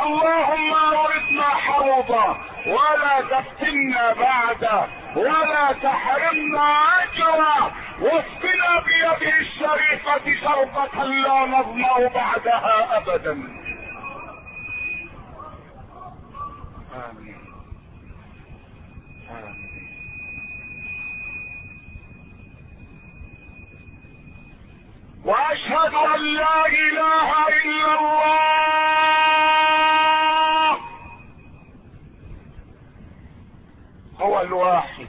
اللهم اورثنا حوضه ولا تفتنا بعده ولا تحرمنا اجره، واسقنا بيده الشريفه شربة لا نظمأ بعدها ابدا. آمين آمين. واشهد ان لا اله الا الله هو الواحد.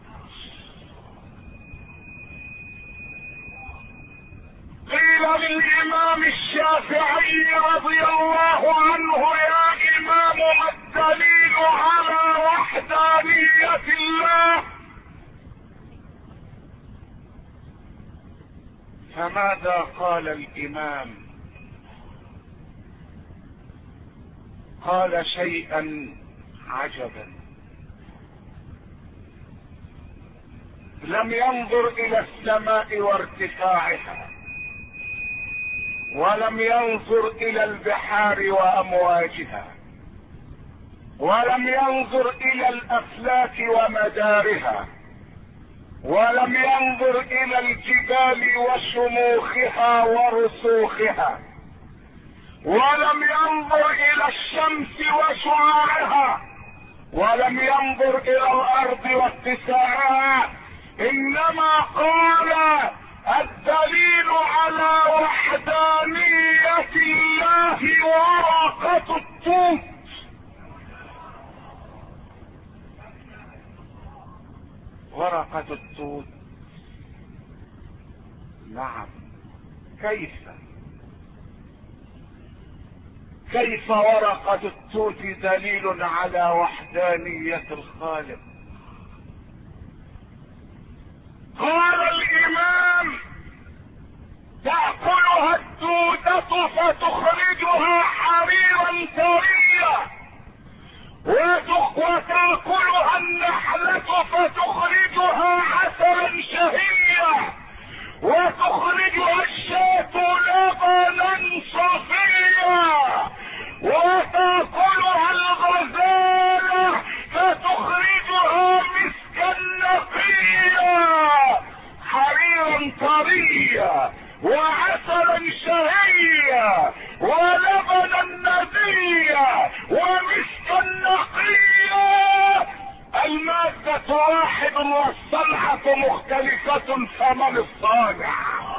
قيل للامام الشافعي رضي الله عنه يا امام ما الدليل على وحدانية الله؟ فماذا قال الامام؟ قال شيئا عجبا. لم ينظر الى السماء وارتفاعها، ولم ينظر الى البحار وامواجها، ولم ينظر الى الافلاك ومدارها، ولم ينظر الى الجبال وشموخها ورسوخها، ولم ينظر الى الشمس وشعاعها، ولم ينظر الى الارض واتساعها، انما قال الدليل على وحدانية الله ورقة التوت. ورقة التوت، نعم. كيف ورقة التوت دليل على وحدانية الخالق؟ قال الامام تأكلها الدودة فتخرجها حريرا طريا، وتأكلها النحلة فتخرجها عسلا شهيا، وتخرجها الشاة لبنا صفيا، وتأكلها الغزالة فتخرجها مسكا نقيا، حريرا طريا وعسلا شهيا ولبنا نبيا ومسكا نقيا. المادة واحد والصنعة مختلفة، فمن الصانع؟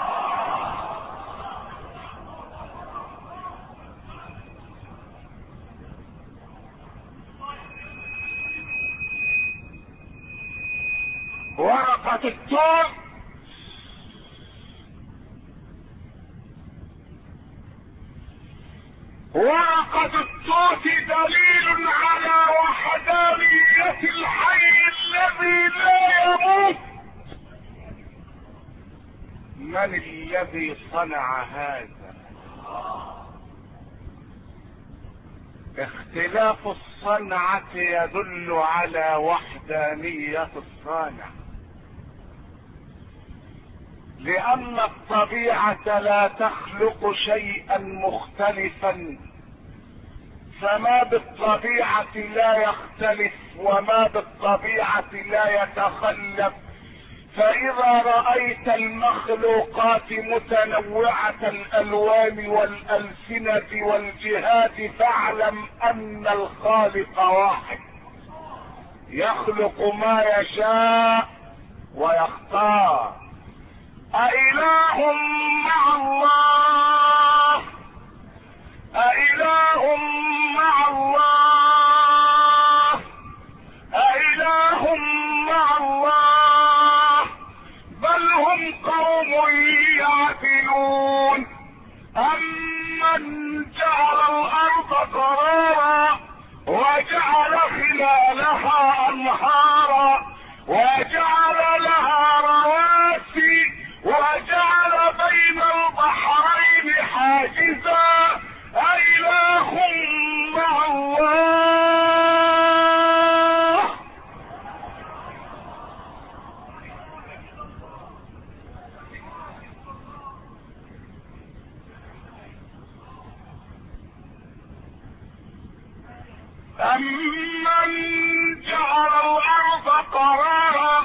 ورقة التوت دليل على وحدانية الحي الذي لا يموت. من الذي صنع هذا؟ اختلاف الصنعة يدل على وحدانية الصانع، لأن الطبيعة لا تخلق شيئا مختلفا، فما بالطبيعة لا يختلف وما بالطبيعة لا يتخلف. فإذا رأيت المخلوقات متنوعة الألوان والألسنة والجهات فاعلم أن الخالق واحد، يخلق ما يشاء ويختار. أإله مع الله؟ أإله مع الله؟ أإله مع الله؟ بل هم قوم يعقلون. أمن جعل الأرض قرارا وجعل خلالها أنهارا وجعل لها رواسي وجعل بين البحرين حاجزا، أإله مع الله؟ أمن جعل الأرض قرارا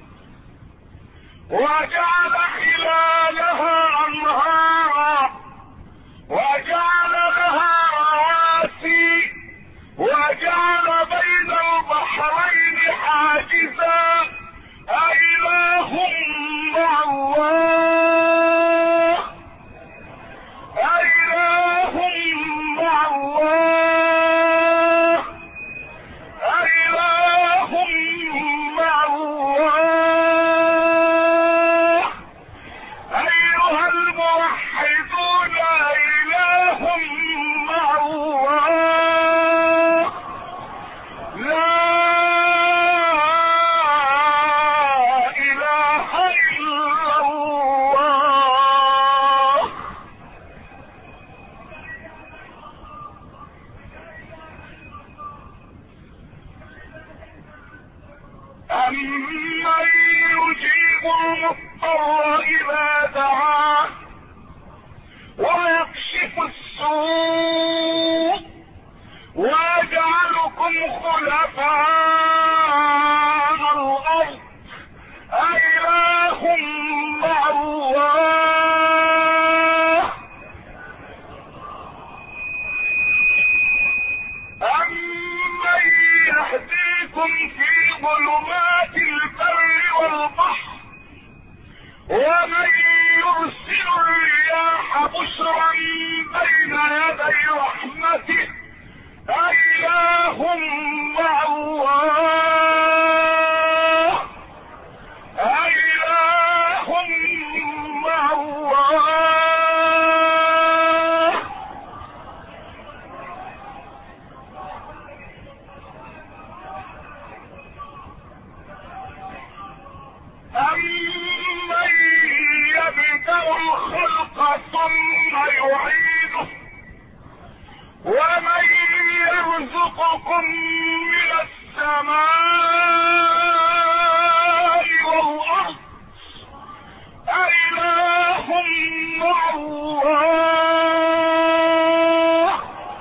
وجعل خلالها أنهارا وجعل لها رواسي وجعل بين البحرين حاجزا أإله مع الله أإله مع الله أإله مع الله أيها الموحدون أإله مع الله لا إله إلا الله. أمن يجيب المضطر إذا دعاه ويكشف السوء ويجعلكم خلفاء الأرض أإله مع الله أمن يهديكم في ظلمات البر والبحر ومن يرسل الرياح بشرا بين يدي رحمته أإله مع الله أإله مع الله. أمن يبدأ الخلق ثم يعيده ومن يرزقكم من السماء والأرض أإله مع الله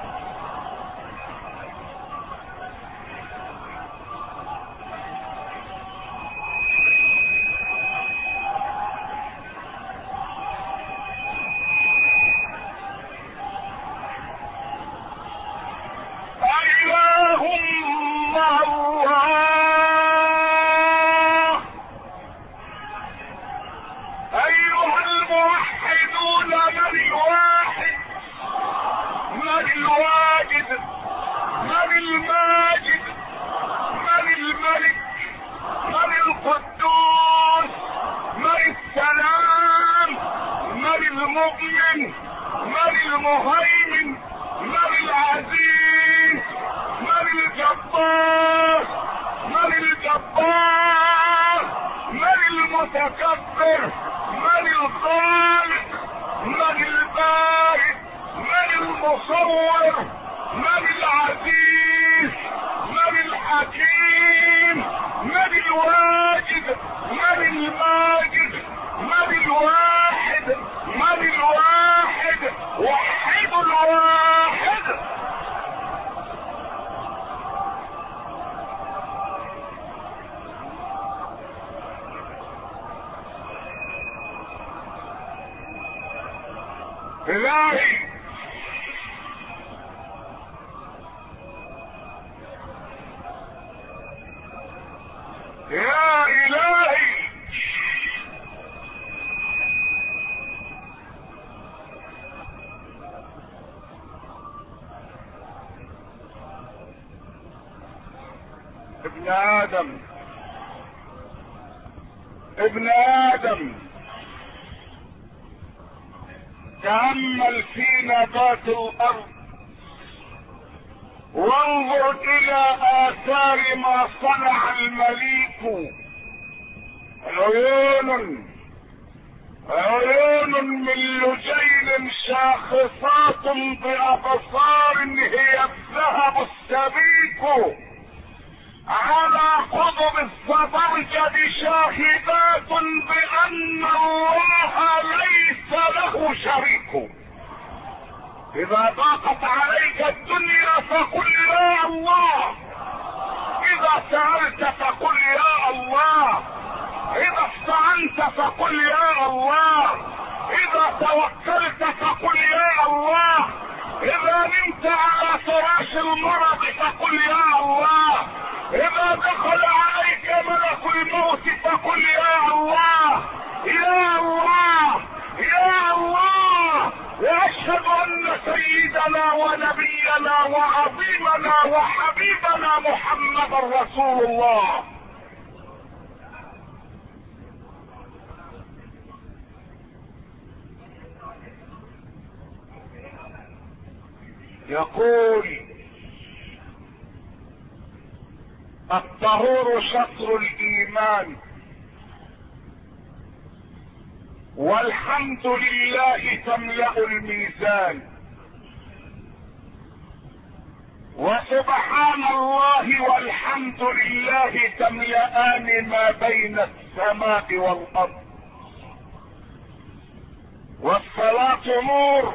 أإله مع الله أيها الموحدون من الواحد من الواجد من الماجد من الملك من القدوس من السلام من المؤمن من المهيمن من العزيز من الجبار من الجبار من المتكبر من الخالق من البارئ من المصور من العزيز من الحكيم من الواجد من الماجد من الواحد من الواحد وحد الواحد. إلهي يا إلهي ابن آدم ابن آدم تأمل في نبات الأرض وانظر إلى آثار ما صنع المليك. عيون من لجين شاخصات بأبصار هي الذهب السبيك على قضب الزبرجد شاهدات بأن الله ليس له شريك. إذا ضاقت عليك الدنيا فقل يا الله سألت فقل يا الله، اذا استعنت فقل يا الله، اذا توكلت فقل يا الله، اذا نمت على فراش المرض فقل يا الله، اذا دخل عليك ملك الموت فقل يا الله يا الله يا الله. واشهد ان سيدنا ونبينا وعظيمنا وحبيبنا محمد رسول الله. يقول الطهور شطر الايمان، والحمد لله تملأ الميزان، وسبحان الله والحمد لله تملأان ما بين السماء والارض. والصلاة نور،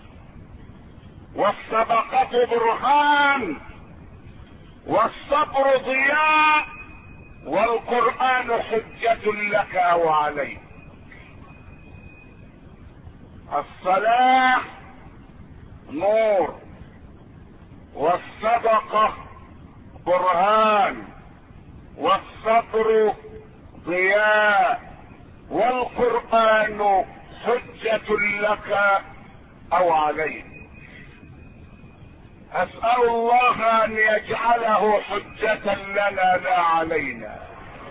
والصدقة برهان، والصبر ضياء، والقرآن حجة لك او عليك. الصلاة نور، والصدقة برهان، والصبر ضياء، والقرآن حجة لك او عليك. اسأل الله ان يجعله حجة لنا لا علينا.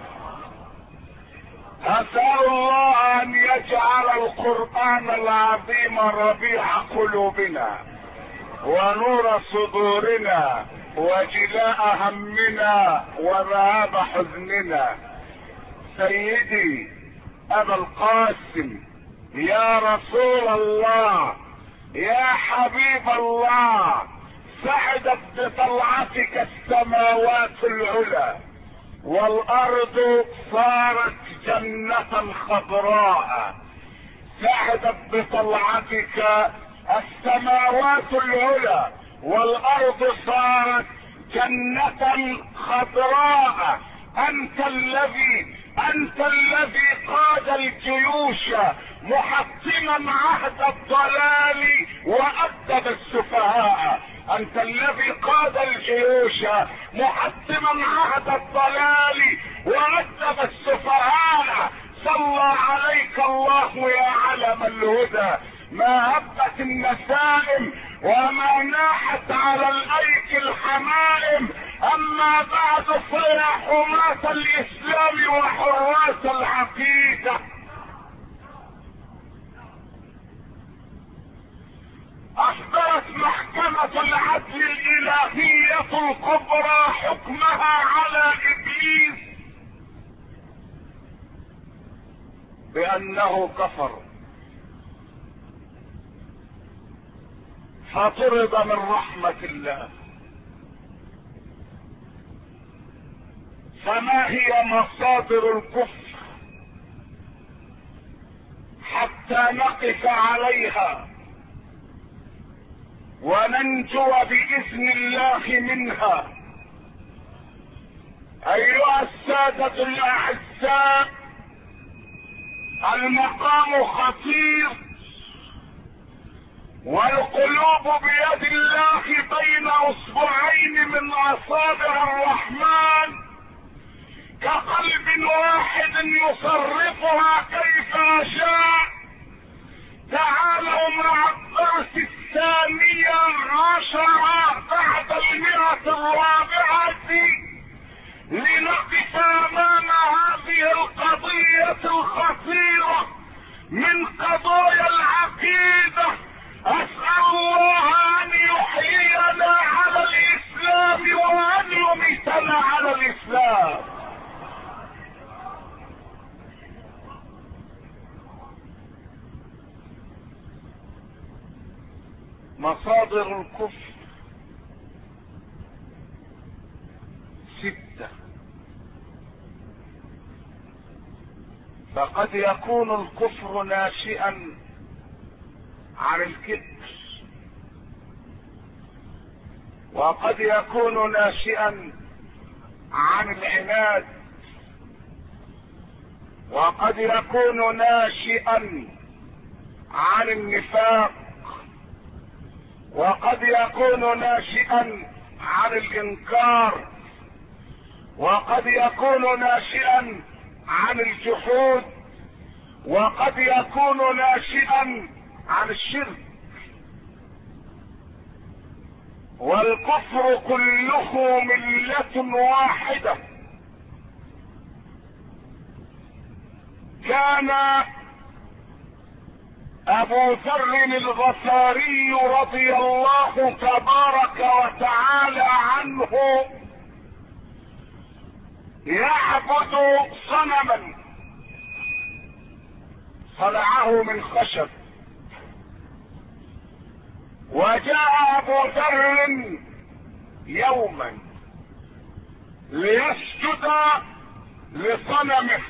اسأل الله ان يجعل القرآن العظيم ربيع قلوبنا ونور صدورنا وجلاء همنا وذهاب حزننا. سيدي ابا القاسم، يا رسول الله، يا حبيب الله، سعدت بطلعتك السماوات العلى، والارض صارت جنة خضراء. سعدت بطلعتك السماوات العلى، والارض صارت جنة خضراء. انت الذي قاد الجيوش محطما عهد الضلال وادب السفهاء. انت الذي قاد الجيوش محطما عهد الضلال وادب السفهاء. صلى عليك الله يا علم الهدى. ما هبت النسائم وما ناحت على الايك الحمائم. اما بعد فيا حماة الاسلام وحراس العقيدة، اصدرت محكمة العدل الالهية الكبرى حكمها على ابليس بانه كفر، فطرد من رحمة الله. فما هي مصادر الكفر حتى نقف عليها وننجو بإذن الله منها؟ أيها السادة الأعزاء، المقام خطير، والقلوب بيد الله بين اصبعين من اصابع الرحمن، كقلب واحد يصرفها كيف يشاء. تعالوا مع الدرس 12 بعد 104 لنقف امام هذه القضية الخطيرة من قضايا العقيدة. اسأل الله ان يحيينا على الاسلام وان يميتنا على الاسلام. مصادر الكفر 6. فقد يكون الكفر ناشئا عن الكبر، وقد يكون ناشئا عن العناد، وقد يكون ناشئا عن النفاق، وقد يكون ناشئا عن الانكار، وقد يكون ناشئا عن الجحود، وقد يكون ناشئا عن الشرك. والكفر كله ملة واحدة. كان ابو ذر الغفاري رضي الله تبارك وتعالى عنه يعبد صنما صنعه من خشب، وجاء ابو ذر يوما ليسجد لصنمه،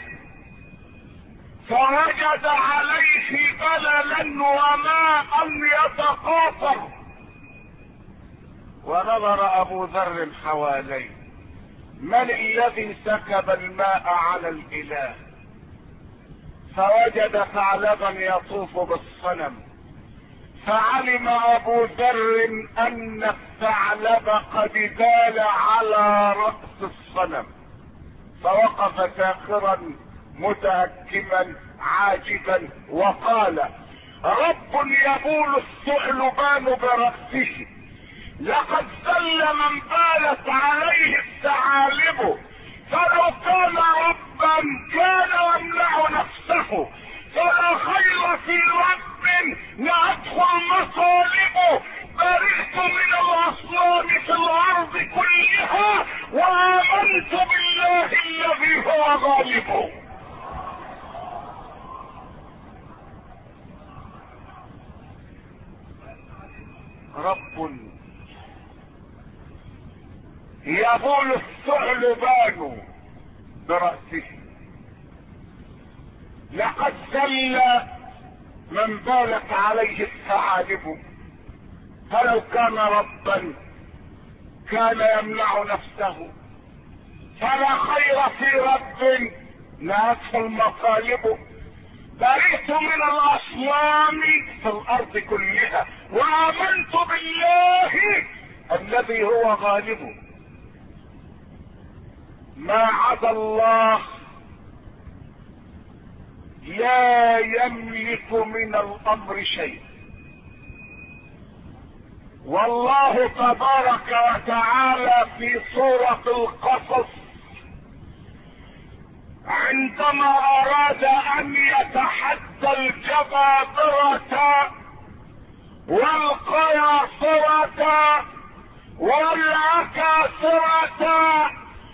فوجد عليه بللا وماء يتقاطر، ونظر ابو ذر حواليه: من الذي سكب الماء على الاله؟ فوجد ثعلبا يطوف بالصنم، فعلم ابو ذر ان الثعلب قد بال على رأس الصنم، فوقف ساخرا متهكما عاجبا وقال: رب يبول الثعلبان برأسه، لقد ذل من بالت عليه الثعالب، فلو كان ربا كان يمنع نفسه، فلا خير في رب نأته المصالب، برئت من الاصنام في الارض كلها، وامنت بالله الذي هو غالب. رب يبول الثعلبان برأسه، لقد ذل من بالت عليه الثعالب، فلو كان ربا كان يمنع نفسه، فلا خير في رب نأته المصالب، برئت من الاصنام في الارض كلها، وامنت بالله الذي هو غالب. ما عدا الله لا يملك من الامر شيء. والله تبارك وتعالى في سورة القصص عندما اراد ان يتحدى الجبابرة والقياصرة والعكاثرة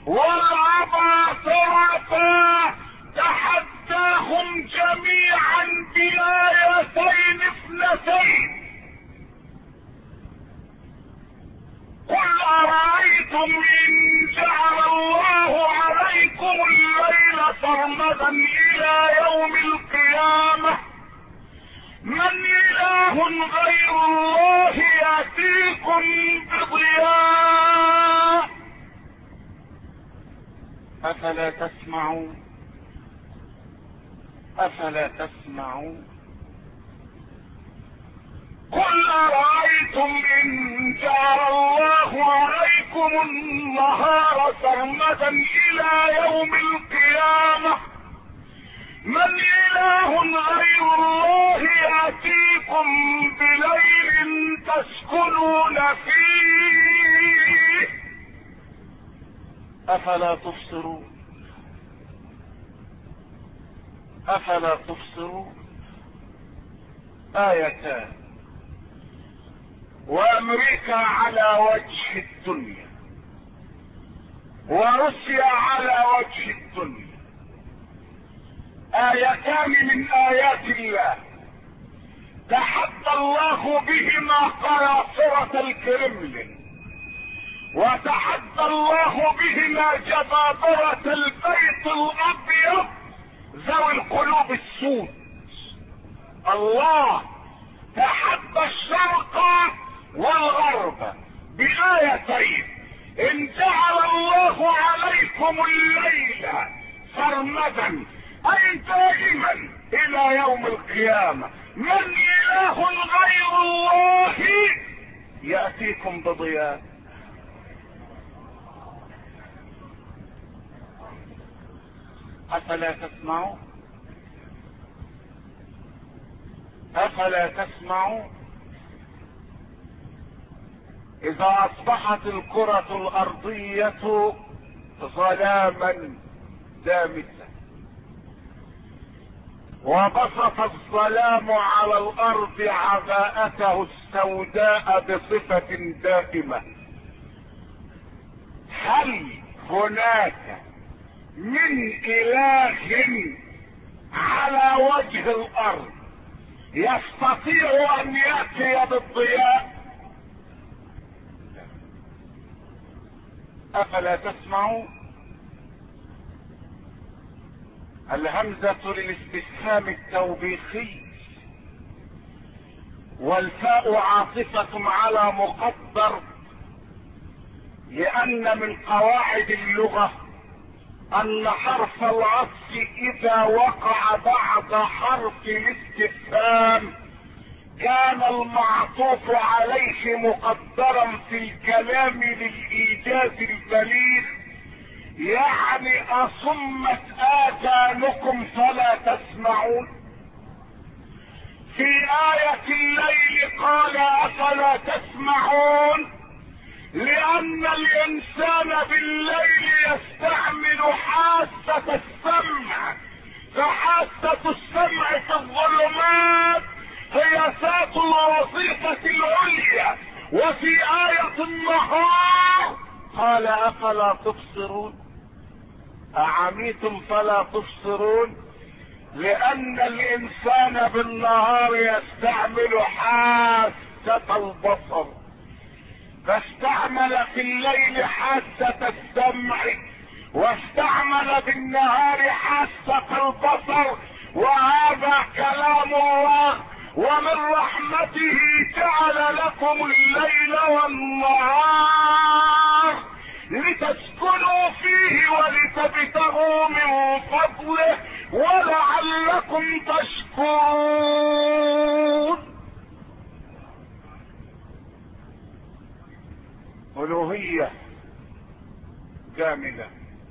والعباثرة، تحداهم جميعا بآيتين اثنتين: قل أرأيتم إن جعل الله عليكم الليل سرمدا إلى يوم القيامة من إله غير الله يأتيكم بضياء أفلا تسمعون؟ أفلا تسمعون؟ قل أرأيتم إن جعل الله عليكم النهار سرمدا إلى يوم القيامة من إله غير الله يأتيكم بليل تسكنون فيه أفلا تبصرون؟ أفلا تبصرون؟ آيتان: وأمريكا على وجه الدنيا، وروسيا على وجه الدنيا، آيتان من آيات الله تحدى الله بهما قياصرة الكرملين، وتحدى الله بهما جبابرة البيت الأبيض ذوي القلوب السود. الله تحدى الشرق والغرب بآيتين: ان جعل الله عليكم الليل سرمدا اي دائما الى يوم القيامة، من اله غير الله يأتيكم بضياء؟ افلا تسمعوا؟ افلا تسمعوا؟ اذا اصبحت الكرة الارضية ظلاما دامسا وبسط الظلام على الارض عباءته السوداء بصفة دائمة، هل هناك من اله على وجه الارض يستطيع ان يأتي بالضياء؟ افلا تسمعوا؟ الهمزة للاستفهام التوبيخي، والفاء عاطفة على مقدر، لان من قواعد اللغة ان حرف العطف اذا وقع بعد حرف الاستفهام كان المعطوف عليه مقدرا في الكلام للايجاز البليغ، يعني اصمت اذانكم فلا تسمعون. في آية الليل قال افلا تسمعون، لان الانسان بالليل يستعمل حاسة السمع، فحاسة السمع في الظلمات هي ذات الوظيفة العليا. وفي آية النهار قال افلا تبصرون، اعميتم فلا تبصرون، لان الانسان بالنهار يستعمل حاسة البصر، فاستعمل في الليل حاسة السمع واستعمل بالنهار حاسة البصر. وهذا كلام الله، ومن رحمته جعل لكم الليل والنهار لتسكنوا فيه ولتبتغوا من فضله ولعلكم تشكرون. ألوهية كاملة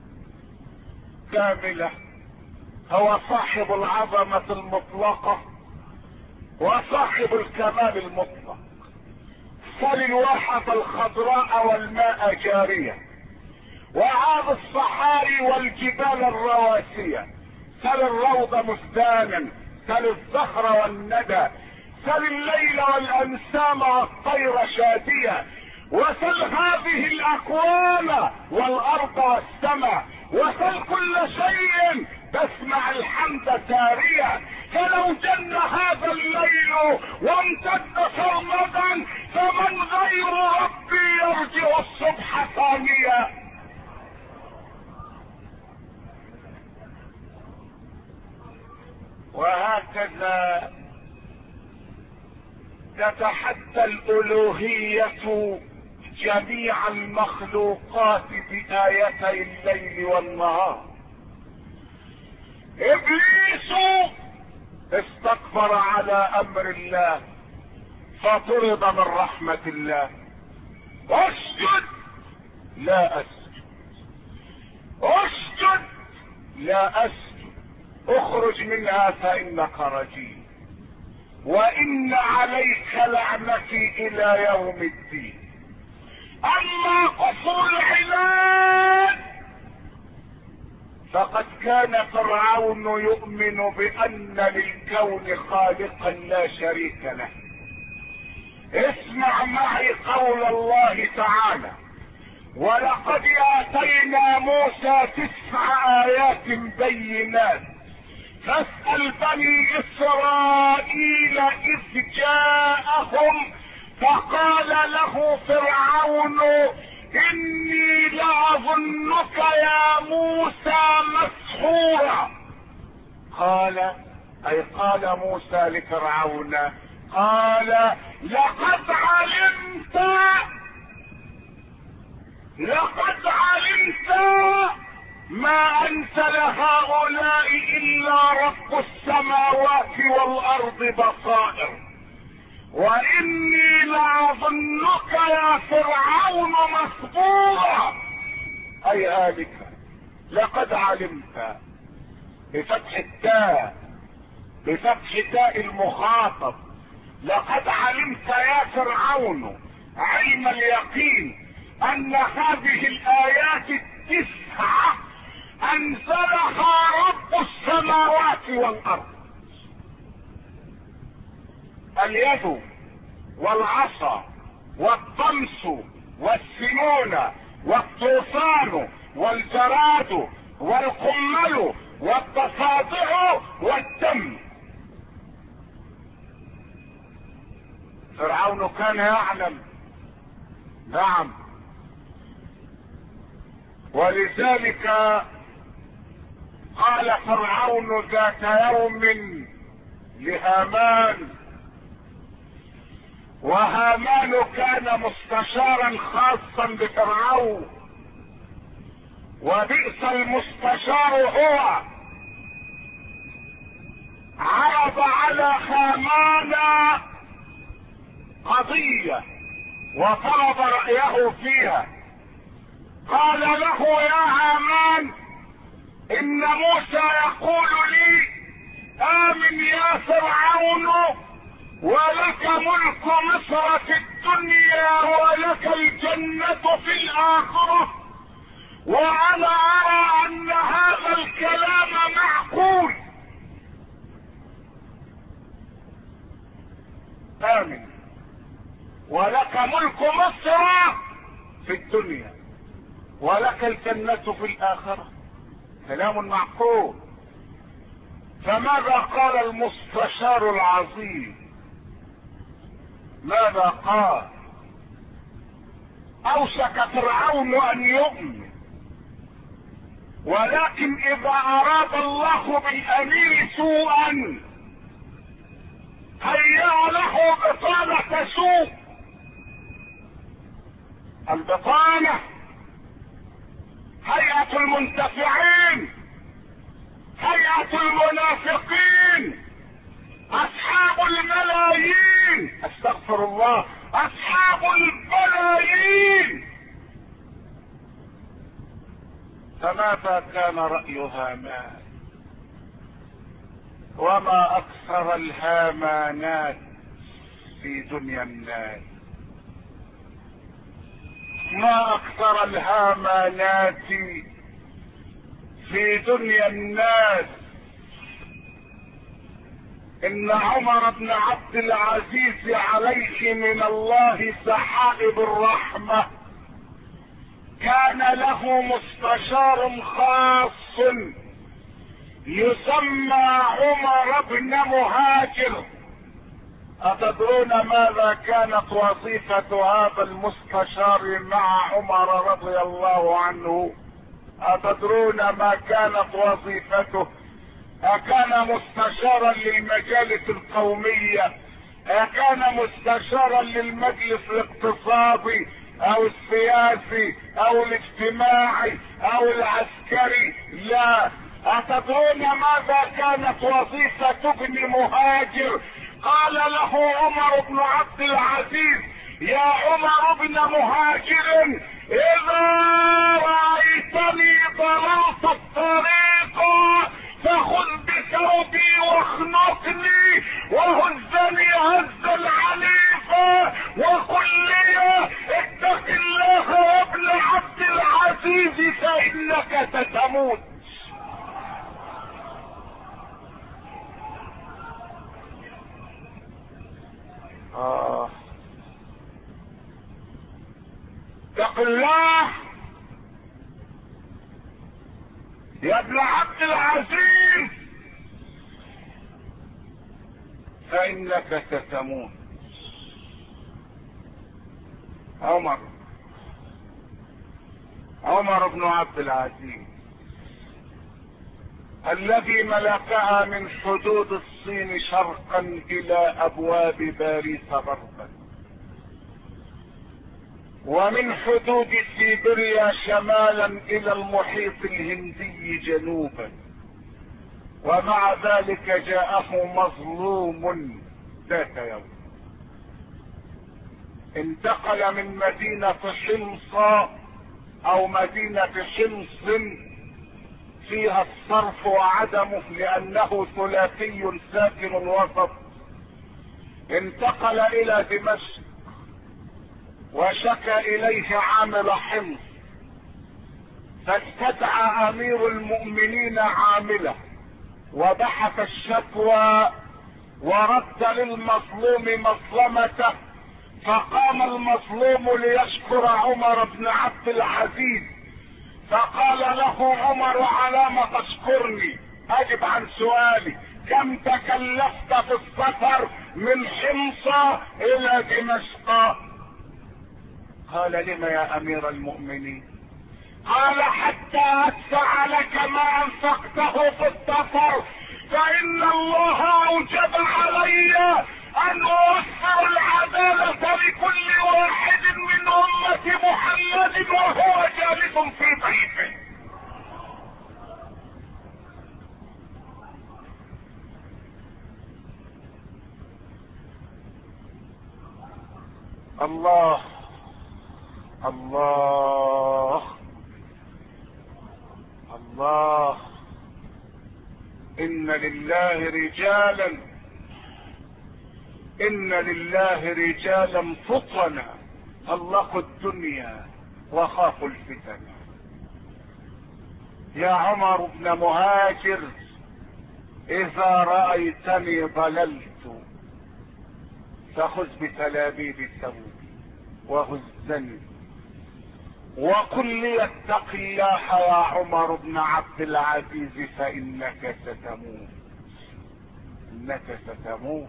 كاملة، هو صاحب العظمة المطلقة وصاحب الكمال المطلق. سل الواحة الخضراء والماء جارية، وعاد الصحاري والجبال الرواسية، سل الروض مزدانا، سل الزهر والندى، سل الليل والانسام والطير شادية، وسل هذه الاكوان والارض والسماء، وسل كل شيء تسمع الحمد ساريا. فلو جن هذا الليل وامتد سرمدا فمن غير ربي يرجع الصبح ثانيا. وهكذا تتحدى الالوهية جميع المخلوقات بآيتي الليل والنهار. ابليس استكبر على امر الله فطرد من رحمة الله. اسجد، لا اسجد، اسجد، لا اسجد، اخرج منها فانك رجيم، وان عليك لعنتي الى يوم الدين. اما كفر العباد فقد كان فرعون يؤمن بان للكون خالقا لا شريك له. اسمع معي قول الله تعالى: ولقد اتينا موسى 9 آيات بينات فاسأل بني اسرائيل اذ جاءهم فقال له فرعون اني لاظنك يا موسى مسحورا. قال، اي قال موسى لفرعون، قال لقد علمت لقد علمت ما انزل هؤلاء الا رب السماوات والارض بصائر، واني لاظنك يا فرعون مسبورا، اي هالكا. لقد علمت بفتح التاء، بفتح تاء المخاطب. لقد علمت يا فرعون علم اليقين ان هذه الايات التسعة انزلها رب السماوات والارض. اليد والعصا والطمس والسنون والطوفان والجراد والقمل والضفادع والدم. فرعون كان يعلم، نعم، ولذلك قال فرعون ذات يوم لهامان، وهامان كان مستشارا خاصا بفرعون، وبئس المستشار هو. عرض على هامان قضية وفرض رأيه فيها. قال له يا هامان ان موسى يقول لي آمن يا فرعون ولك ملك مصر في الدنيا ولك الجنة في الآخرة، وانا ارى ان هذا الكلام معقول. آمن ولك ملك مصر في الدنيا ولك الجنة في الآخرة، كلام معقول. فماذا قال المستشار العظيم؟ ماذا قال؟ اوشك فرعون ان يؤمن، ولكن اذا اراد الله بالامير سوءا هيأ له بطانة سوء. البطانة هيئة المنتفعين، هيئة المنافقين، اصحاب الملايين، استغفر الله، اصحاب البلايين. فماذا كان رأي هامان؟ وما اكثر الهامانات في دنيا الناس، ما اكثر الهامانات في دنيا الناس. ان عمر بن عبد العزيز عليه من الله سحائب الرحمة كان له مستشار خاص يسمى عمر بن مهاجر. أتدرون ماذا كانت وظيفة هذا المستشار مع عمر رضي الله عنه؟ أتدرون ما كانت وظيفته؟ أكان مستشارا للمجالس القومية؟ أكان مستشارا للمجلس الاقتصادي او السياسي او الاجتماعي او العسكري؟ لا. أتدرون ماذا كانت وظيفة ابن مهاجر؟ قال له عمر بن عبد العزيز يا عمر بن مهاجر اذا رأيتني ضللت الطريق فخذ بثوبي واخنقني وهزني هزا عنيفا وقل لي اتق الله يا ابن عبد العزيز فانك ستموت. اتق الله يا ابن عبد العزيز فانك ستموت. عمر بن عبد العزيز الذي ملكها من حدود الصين شرقا الى ابواب باريس غربا، ومن حدود سيبيريا شمالا الى المحيط الهندي جنوبا، ومع ذلك جاءه مظلوم ذات يوم. انتقل من مدينة حمص او مدينة حمص فيها الصرف وعدمه لانه ثلاثي ساكن الوسط، انتقل الى دمشق وشكى اليه عامل حمص، فاستدعى امير المؤمنين عامله وبحث الشكوى ورد للمظلوم مظلمته، فقام المظلوم ليشكر عمر بن عبد العزيز، فقال له عمر: على ما تشكرني؟ اجب عن سؤالي، كم تكلفت في السفر من حمص الى دمشق؟ قال: لم يا امير المؤمنين؟ قال: حتى ادفع لك ما انفقته في السفر، فان الله اوجب علي ان اوفر العدالة لكل واحد من امة محمد وهو جالس في بيته. الله الله الله. ان لله رجالا، ان لله رجالا فطنا طلقوا الدنيا وخافوا الفتن. يا عمر بن مهاجر، اذا رأيتني ضللت فخذ بتلابيب ثوبي وهزني وقل لي اتق الله يا عمر بن عبد العزيز فانك ستموت، انك ستموت.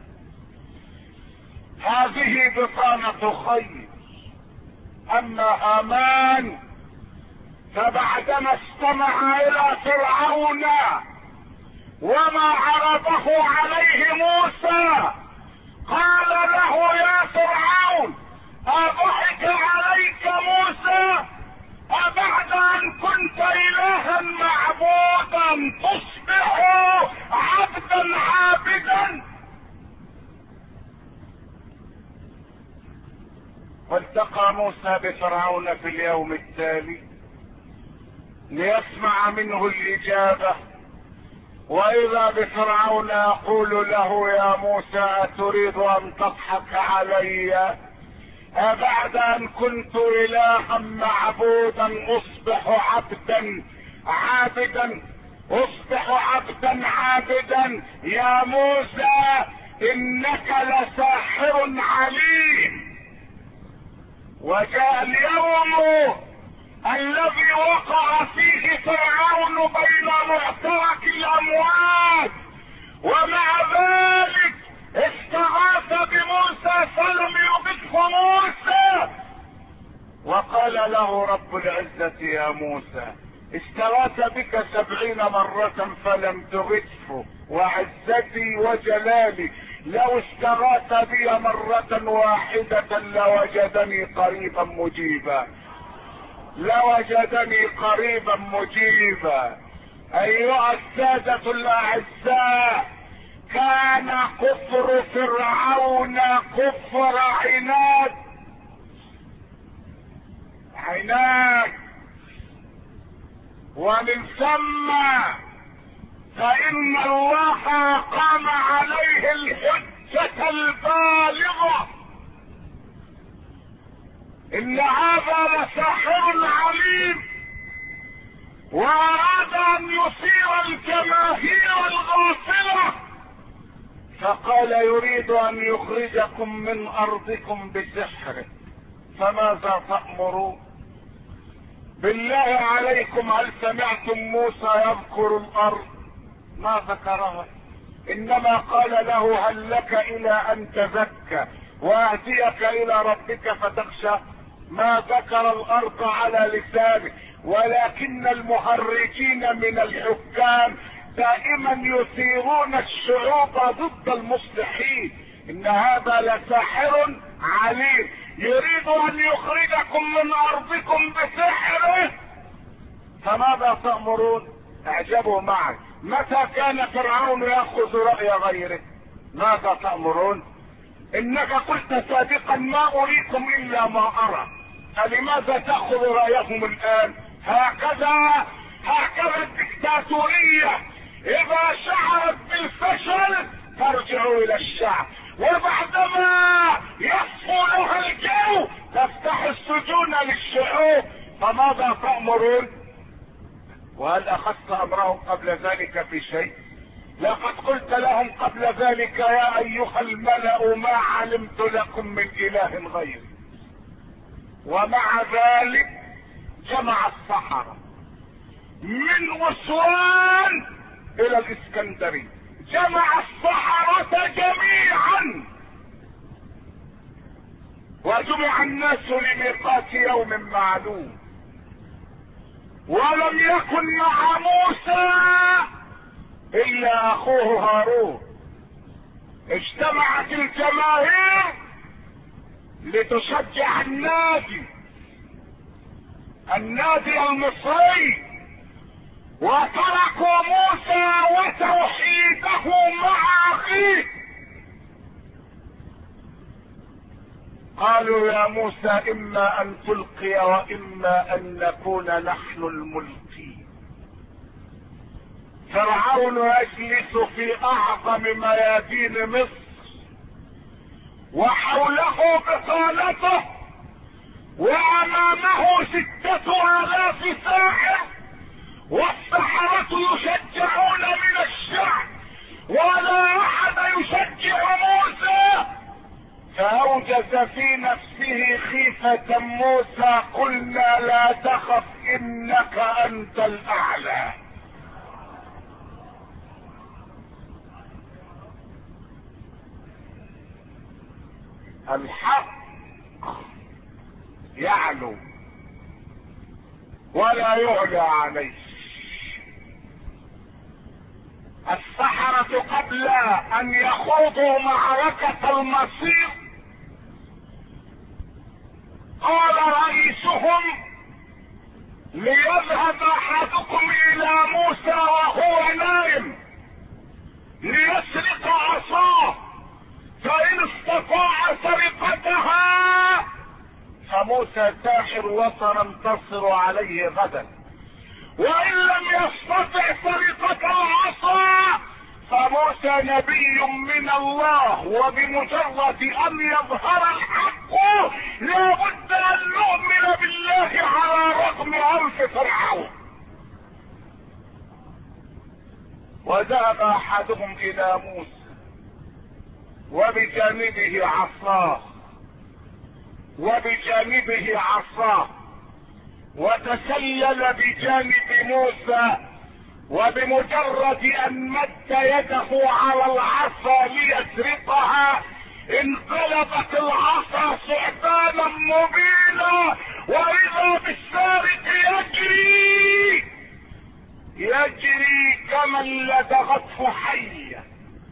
هذه بطانة خير. اما امان فبعدما استمع الى فرعون وما عرضه عليه موسى قال له: يا فرعون، اضحك عليك موسى؟ أبعد أن كنت إلها معبودا تصبح عبدا عابدا؟ والتقى موسى بفرعون في اليوم التالي ليسمع منه الإجابة، وإذا بفرعون يقول له: يا موسى، أتريد أن تضحك علي؟ أبعد أن كنت إلها معبودا أصبح عبدا عابدا، أصبح عبدا عابدا؟ يا موسى إنك لساحر عليم. وجاء اليوم الذي وقع فيه فرعون بين معترك الأموات، ومع ذلك استغاث بموسى فلم يغثه موسى، وقال له رب العزة: يا موسى، استغاث بك 70 مرة فلم تغثه، وعزتي وجلالي لو استغاث بي مرة واحدة لوجدني قريبا مجيبا، لوجدني قريبا مجيبا. ايها السادة الاعزاء، كان كفر فرعون كفر عناد، ومن ثم فإن الله قام عليه الحجة البالغة. إن هذا لساحر عليم، وأراد أن يثير الجماهير الغافلة، فقال: يريد أن يخرجكم من أرضكم بسحره، فماذا تأمرون؟ بالله عليكم، هل سمعتم موسى يذكر الأرض؟ ما ذكرها، إنما قال له: هل لك إلى أن تزكى وأهديك إلى ربك فتخشى؟ ما ذكر الأرض على لسانه. ولكن المهرجين من الحكام دائما يثيرون الشعوب ضد المصلحين. إن هذا لساحر عليم، يريد ان يخرجكم من ارضكم بسحره، فماذا تأمرون؟ اعجبوا معي، متى كان فرعون يأخذ رأي غيره؟ ماذا تأمرون؟ انك قلت سابقا ما اريكم الا ما ارى، فلماذا تأخذ رأيهم الان؟ هكذا الدكتاتورية اذا شعرت بالفشل ترجع الى الشعب، وبعدما يصفو لها الجو تفتح السجون للشعوب، فماذا تأمرون؟ وهل اخذت امرهم قبل ذلك في شيء؟ لقد قلت لهم قبل ذلك يا ايها الملأ ما علمت لكم من اله غيري، ومع ذلك جمع السحرة من اسوان الى الاسكندرية، جمع السحرة جميعا، وجمع الناس لميقات يوم معلوم، ولم يكن مع موسى الا اخوه هارون. اجتمعت الجماهير لتشجع النادي المصري، وتركوا موسى وتوحيده مع اخيه. قالوا يا موسى اما ان تلقي واما ان نكون نحن الملقين. فرعون يجلس في اعظم ميادين مصر وحوله بطانته، وامامه 6000 ساحر، والسحرة يشجعون من الشعب، ولا احد يشجع موسى. فاوجس في نفسه خيفة موسى، قلنا لا تخف انك انت الاعلى. الحق يعلو ولا يعلى عليه. السحرة قبل ان يخوضوا معركة المصير قال رئيسهم ليذهب احدكم الى موسى وهو نائم ليسرق عصاه، فان استطاع سرقتها فموسى ساحر وسننتصر عليه غدا، وان لم يستطع سرقة العصا فموسى نبي من الله، وبمجرد ان يظهر الحق لابد ان نؤمن بالله على رغم عنف فرعون. وذهب احدهم الى موسى وبجانبه عصاه وتسلل بجانب موسى، وبمجرد ان مد يده على العصا ليسرقها انقلبت العصا ثعبانا مبينا، واذا بالسارق يجري كمن لدغته حية.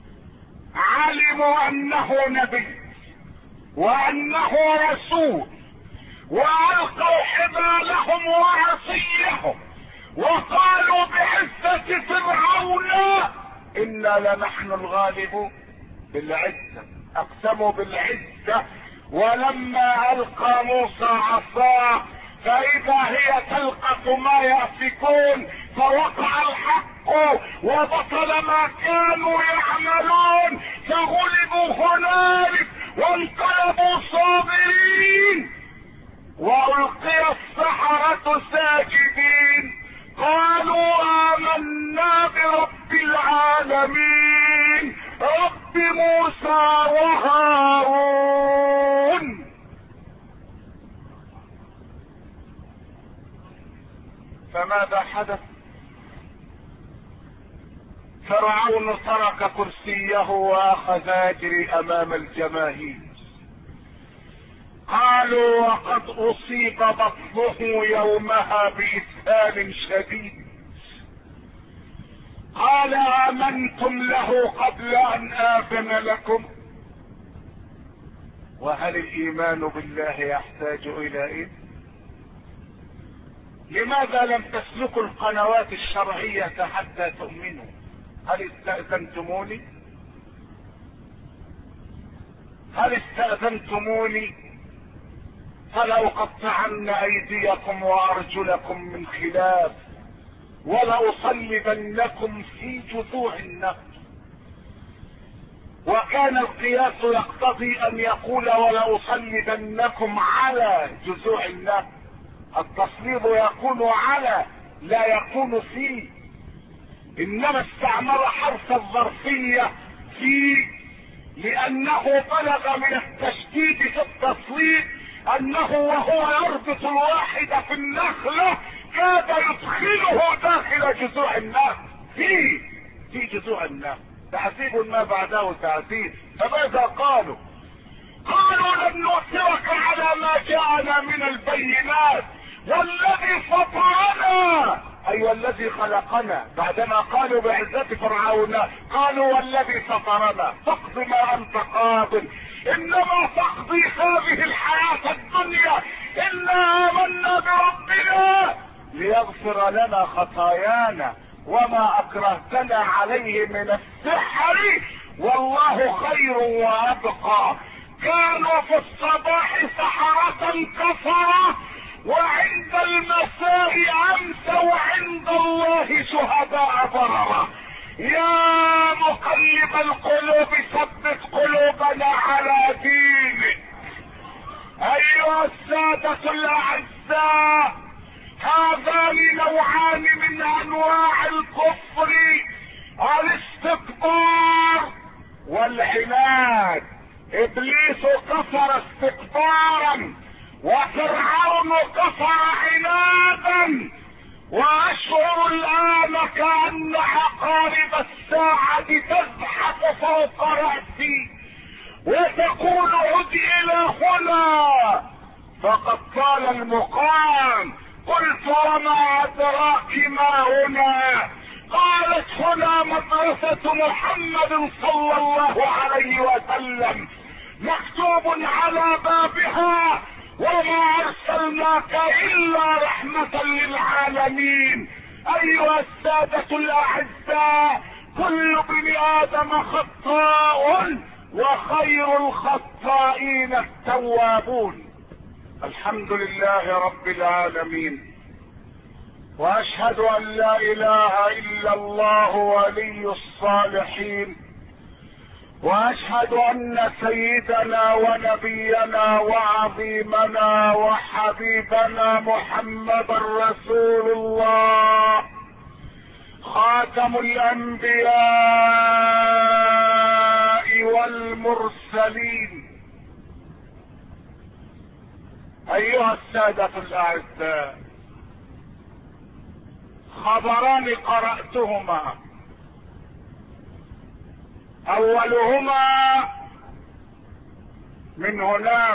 علموا انه نبي وانه رسول، والقوا حبالهم وعصيهم وقالوا بعزة فرعون انا لنحن الغالبون. بالعزة اقسموا بالعزة. ولما القى موسى عصاه فاذا هي تلقف ما يأفكون، فوقع الحق وبطل ما كانوا يعملون، فغلبوا هنالك وانقلبوا صابرين، والقي السحرة ساجدين قالوا آمنا برب العالمين رب موسى وهارون. فماذا حدث؟ فرعون ترك كرسيه واخذ يجري امام الجماهير. قالوا وقد اصيب بطنه يومها باسهال شديد. قال امنتم له قبل ان اذن لكم؟ وهل الايمان بالله يحتاج الى ايه؟ لماذا لم تسلكوا القنوات الشرعية حتى تؤمنوا؟ هل استأذنتموني؟ هل استأذنتموني؟ فلأقطعن ايديكم وارجلكم من خلاف ولأصلبنكم في جذوع النخل. وكان القياس يقتضي ان يقول ولأصلبنكم على جذوع النخل. التصليب يكون على لا يكون في، انما استعمل حرف الظرفية في لانه بلغ من التشديد في التصليب انه وهو يربط الواحد في النخلة كاد يدخله داخل جذوع النخل في جذوع النخل. تعذيب ما بعده تعذيب. فماذا قالوا؟ قالوا لن نؤثرك على ما جاءنا من البينات والذي فطرنا، اي والذي خلقنا. بعدما قالوا بعزة فرعون قالوا والذي فطرنا فاقض ما انت قاض انما تقضي هذه الحياة الدنيا انا امنا بربنا ليغفر لنا خطايانا وما اكرهتنا عليه من السحر والله خير وابقى. كانوا في الصباح سحرة كفرة وعند المساء امسوا عند الله شهداء بررة. يا مقلب القلوب ثبت قلوبنا على دينك. ايها السادة الاعزاء، هذان نوعان من انواع الكفر، الاستكبار والعناد. ابليس كفر استكبارا وفرعون كفر عنادا، واشعر الان كأن عقارب الساعة تزحف فوق رأسي وتقول عد الى هنا فقد طال المقام. قلت وما ادراك ما هنا؟ قالت هنا مدرسة محمد صلى الله عليه وسلم مكتوب على بابها وما ارسلناك الا رحمة للعالمين. ايها السادة الاعزاء، كل ابن ادم خطاء وخير الخطائين التوابون. الحمد لله رب العالمين، واشهد ان لا اله الا الله ولي الصالحين، واشهد ان سيدنا ونبينا وعظيمنا وحبيبنا محمدا رسول الله خاتم الانبياء والمرسلين. ايها السادة الاعزاء، خبران قرأتهما، اولهما من هناك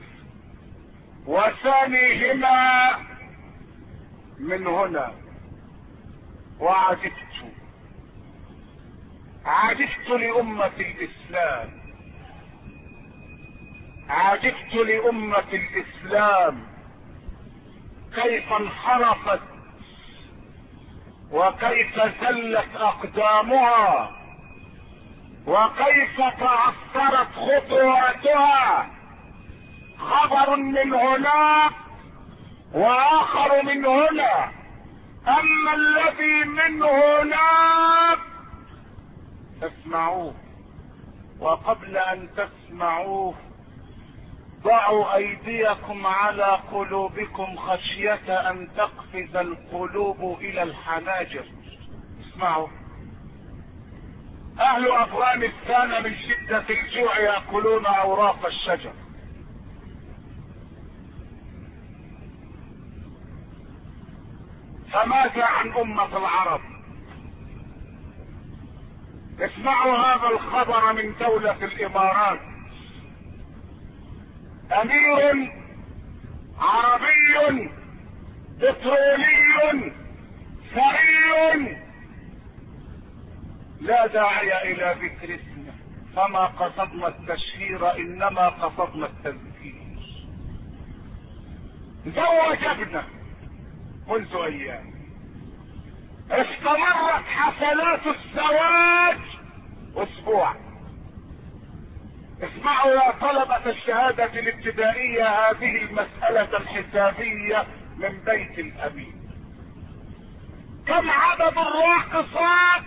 وثانيهما من هنا. عجبت لأمة الإسلام، عجبت لأمة الإسلام كيف انحرفت وكيف زلت أقدامها وكيف تعثرت خطواتها. خبر من هنا وآخر من هنا. أما الذي من هناك فاسمعوه، وقبل أن تسمعوه ضعوا أيديكم على قلوبكم خشية أن تقفز القلوب إلى الحناجر. اسمعوا. أهل أفغانستان من شدة الجوع يأكلون أوراق الشجر. فماذا عن أمة العرب؟ اسمعوا هذا الخبر من دولة الإمارات. أمير عربي بترولي ثري لا داعي إلى ذكر اسمه فما قصدنا التشهير انما قصدنا التذكير. زوج ابنه منذ ايام، استمرت حفلات الزواج اسبوع. اسمعوا يا طلبة الشهادة الابتدائية هذه المسألة الحسابية من بيت الأمين. كم عدد الراقصات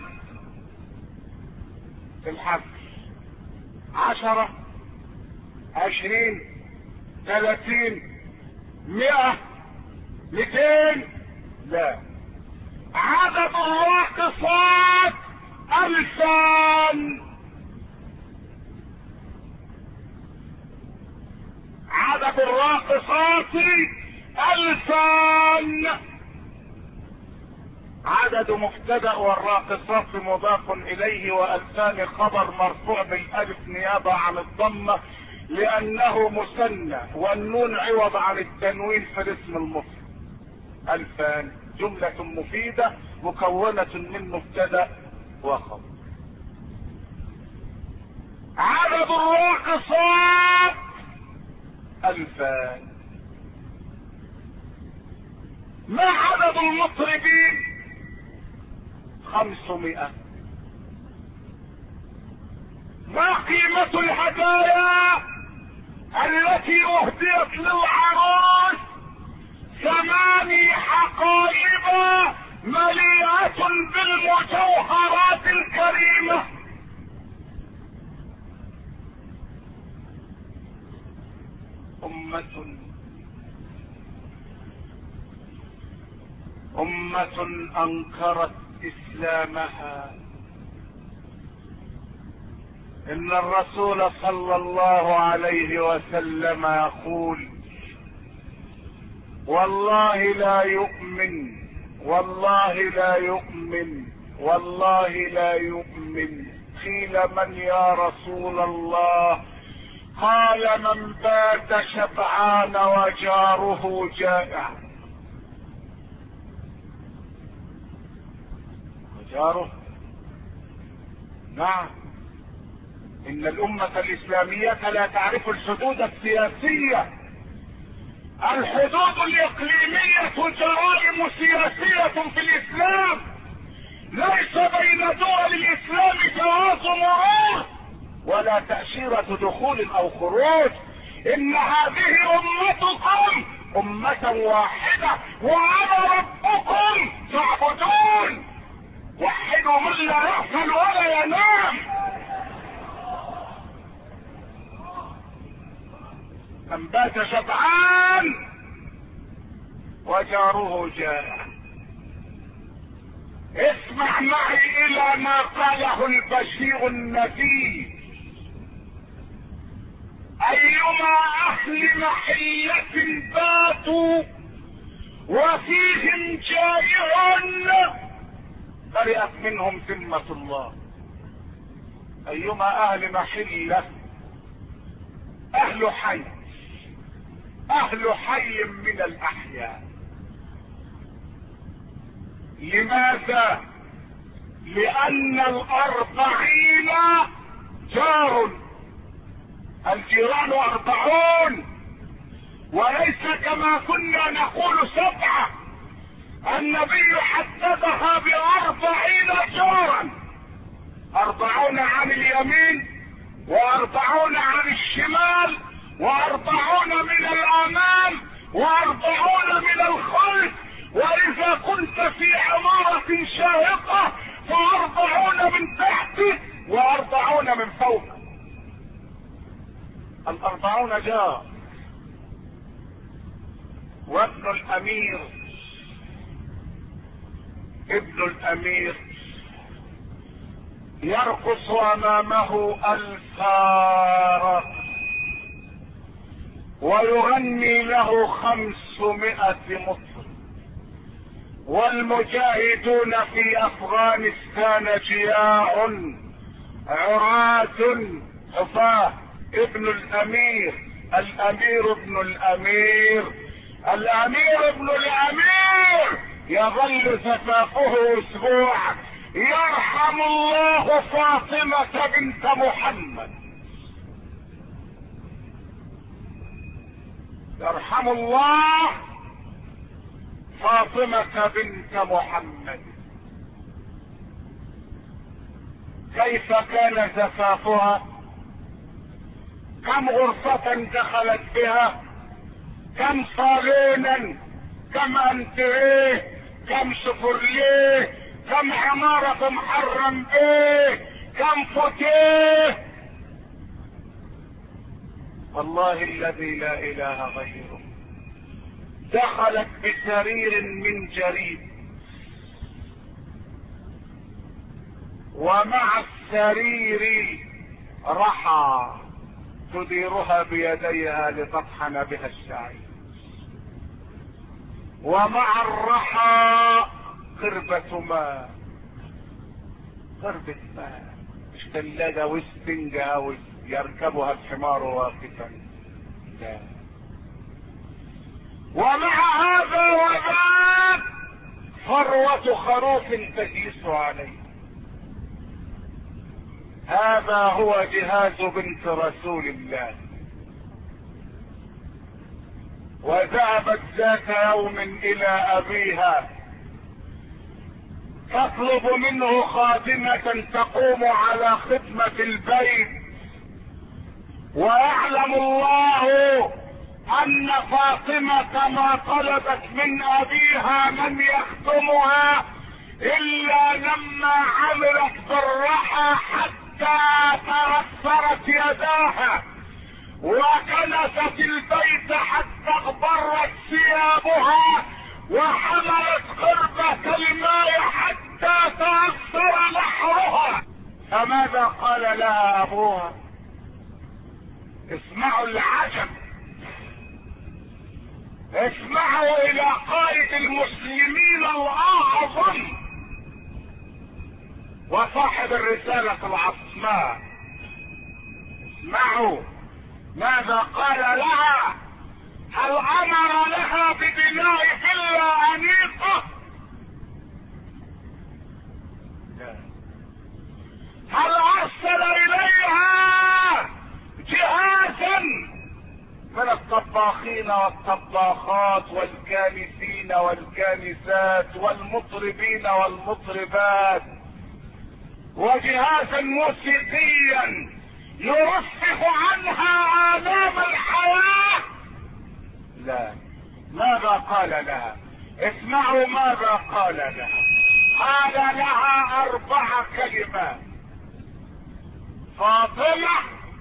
في الحفل؟ 10 20 30 100 200؟ لا، عدد الراقصات 2000. عدد الراقصات 2000. عدد مبتدأ والراقصات مضاف اليه، و2000 خبر مرفوع بالالف نيابة عن الضمة لانه مثنى، والنون عوض عن التنوين في الاسم المفرد. 2000 جملة مفيدة مكونة من مبتدأ وخبر. عدد الراقصات 2000. ما عدد المطربين؟ 500. ما قيمة الهدايا التي اهديت للعروس؟ 8 حقائب مليئة بالمجوهرات الكريمة. أمة أنكرت إسلامها. إن الرسول صلى الله عليه وسلم يقول: والله لا يؤمن، والله لا يؤمن، والله لا يؤمن. قيل: من يا رسول الله؟ قال: من بات شبعان وجاره جائع. وجاره؟ نعم، إن الأمة الإسلامية لا تعرف الحدود السياسية. الحدود الإقليمية جرائم سياسية في الإسلام. ليس بين دول الإسلام جواز مرور ولا تأشيرة دخول أو خروج. إن هذه أمتكم أمة واحدة وأنا ربكم فاعبدون. وحدوا من لا يغفل ولا ينام. من بات شبعان وجاره جائع. اسمع معي الى ما قاله البشير النذير: ايما اهل محلة باتوا وفيهم جائع برئت منهم ذمة الله. ايما اهل محلة، اهل حي، اهل حي من الاحياء. لماذا؟ لان 40 جار. الجيران 40 وليس كما كنا نقول 7. النبي حددها ب40 جارا، 40 عن اليمين، و40 عن الشمال، و40 من الامام، و40 من الخلف. واذا كنت في عمارة شاهقة ف40 من تحت و40 من فوق. 40 جار. وابن الامير، ابن الامير يرقص امامه 1000 راقص ويغني له 500 مطرب. والمجاهدون في افغانستان جياع عراة حفاة. ابن الامير، الامير ابن الامير، الامير ابن الامير يظل زفافه اسبوع يرحم الله فاطمة بنت محمد، يرحم الله فاطمة بنت محمد. كيف كان زفافها؟ كم غرفة دخلت بها، كم صالونا، كم انتريه، كم شفرليه، كم عمارة محرم بيه، كم فتيه. والله الذي لا اله غيره. دخلت بسرير من جريد، ومع السرير رحى تديرها بيديها لتطحن بها الشعير، ومع الرحى قربة ماء، قربة ماء، مش ثلاجة واسفنجة يركبها الحمار واقفا، لا. ومع هذا وذاك فروة خروف تجلس عليه. هذا هو جهاز بنت رسول الله. وذهبت ذات يوم الى ابيها تطلب منه خادمة تقوم على خدمة البيت، ويعلم الله ان فاطمة ما طلبت من ابيها من يخدمها الا لما عملت بالرحى حتى تأثرت يداها، وكنست البيت حتى اغبرت ثيابها، وحملت قربة الماء حتى تأثر نحرها. فماذا قال لها ابوها؟ اسمعوا العجب، اسمعوا الى قائد المسلمين الاعظم وصاحب الرسالة العظماء. اسمعوا ماذا قال لها. هل امر لها ببناء فيلا انيقة؟ لا. هل ارسل اليها جهازا من الطباخين والطباخات والكانسين والكانسات والمطربين والمطربات وجهازا موسيقيا يرفه عنها آلام الحياة؟ لا. ماذا قال لها؟ اسمعوا ماذا قال لها. قال لها 4 كلمات. فاطمة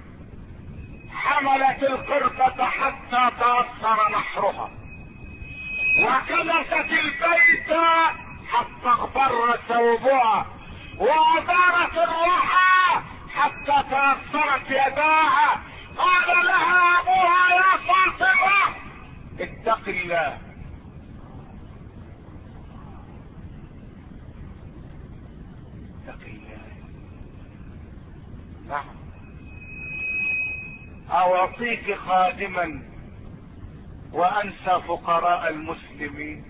حملت القربة حتى تأثر نحرها، وكنست البيت حتى اغبر ثوبها، وأدارت الرحى حتى تأثرت يداها. قال لها ابوها يا فاطمة اتق الله، اتق الله. نعم. اعطيك خادما وانسى فقراء المسلمين؟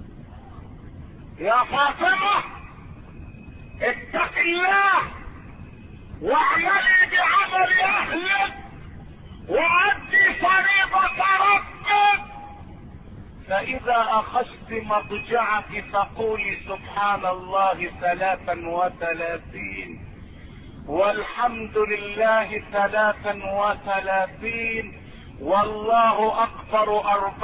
يا فاطمة اتق الله واعملي بعمل اهلك وادي فريضة ربك، فاذا اخذت مضجعك فقولي سبحان الله 33 والحمد لله 33 والله اكبر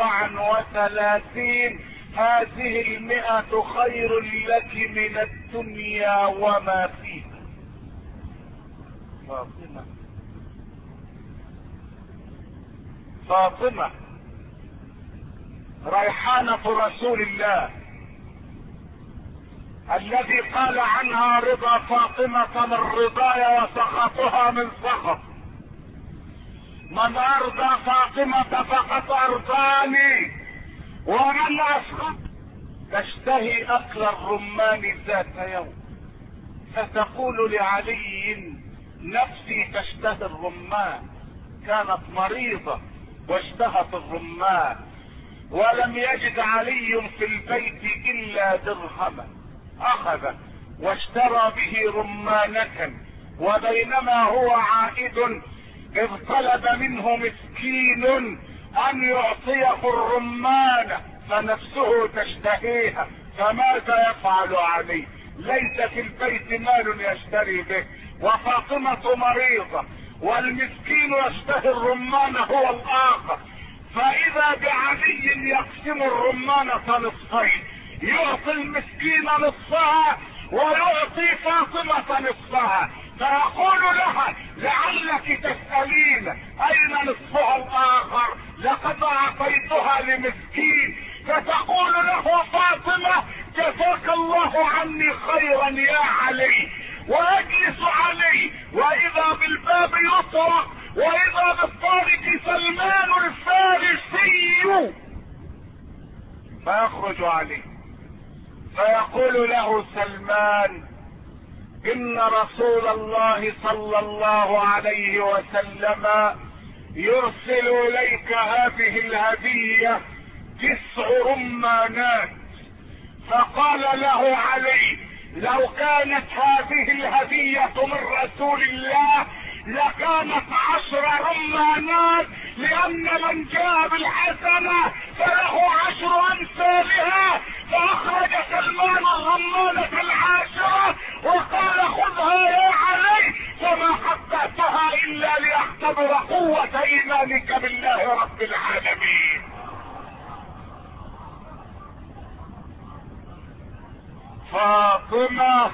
34. هذه 100 خير لك من الدنيا وما فيها. فاطمة، فاطمة ريحانة رسول الله الذي قال عنها رضا فاطمة من رضاي وسخطها من سخط. من ارضى فاطمة فقد ارضاني ومن اسخط. تشتهي اكل الرمان ذات يوم فتقول لعلي نفسي تشتهي الرمان. كانت مريضة واشتهت الرمان، ولم يجد علي في البيت الا درهما، اخذ واشترى به رمانة، وبينما هو عائد اذ طلب منه مسكين ان يعطيه الرمانة فنفسه تشتهيها، فماذا يفعل عليه؟ ليس في البيت مال يشتري به، وفاطمة مريضة، والمسكين يشتهي الرمانة هو الاخر، فاذا بعلي يقسم الرمانة نصفين، يعطي المسكين نصفها ويعطي فاطمة نصفها، فيقول لها لعلك تسألين اين نصفها الاخر، لقد اعطيتها لمسكين، فتقول له فاطمة جزاك الله عني خيرا يا علي، ويجلس علي، واذا بالباب يطرق، واذا بالطارق سلمان الفارسي، فيخرج عليه فيقول له سلمان ان رسول الله صلى الله عليه وسلم يرسل اليك هذه الهدية 9 رمانات. فقال له علي لو كانت هذه الهدية من رسول الله لكانت 10 رمانات، لان من جاء بالحسنة فله 10 امثالها، فاخرج سلمان الرمانة 10 وقال خذها يا علي، فما حققتها الا لاختبر قوة ايمانك بالله رب العالمين. فاطمة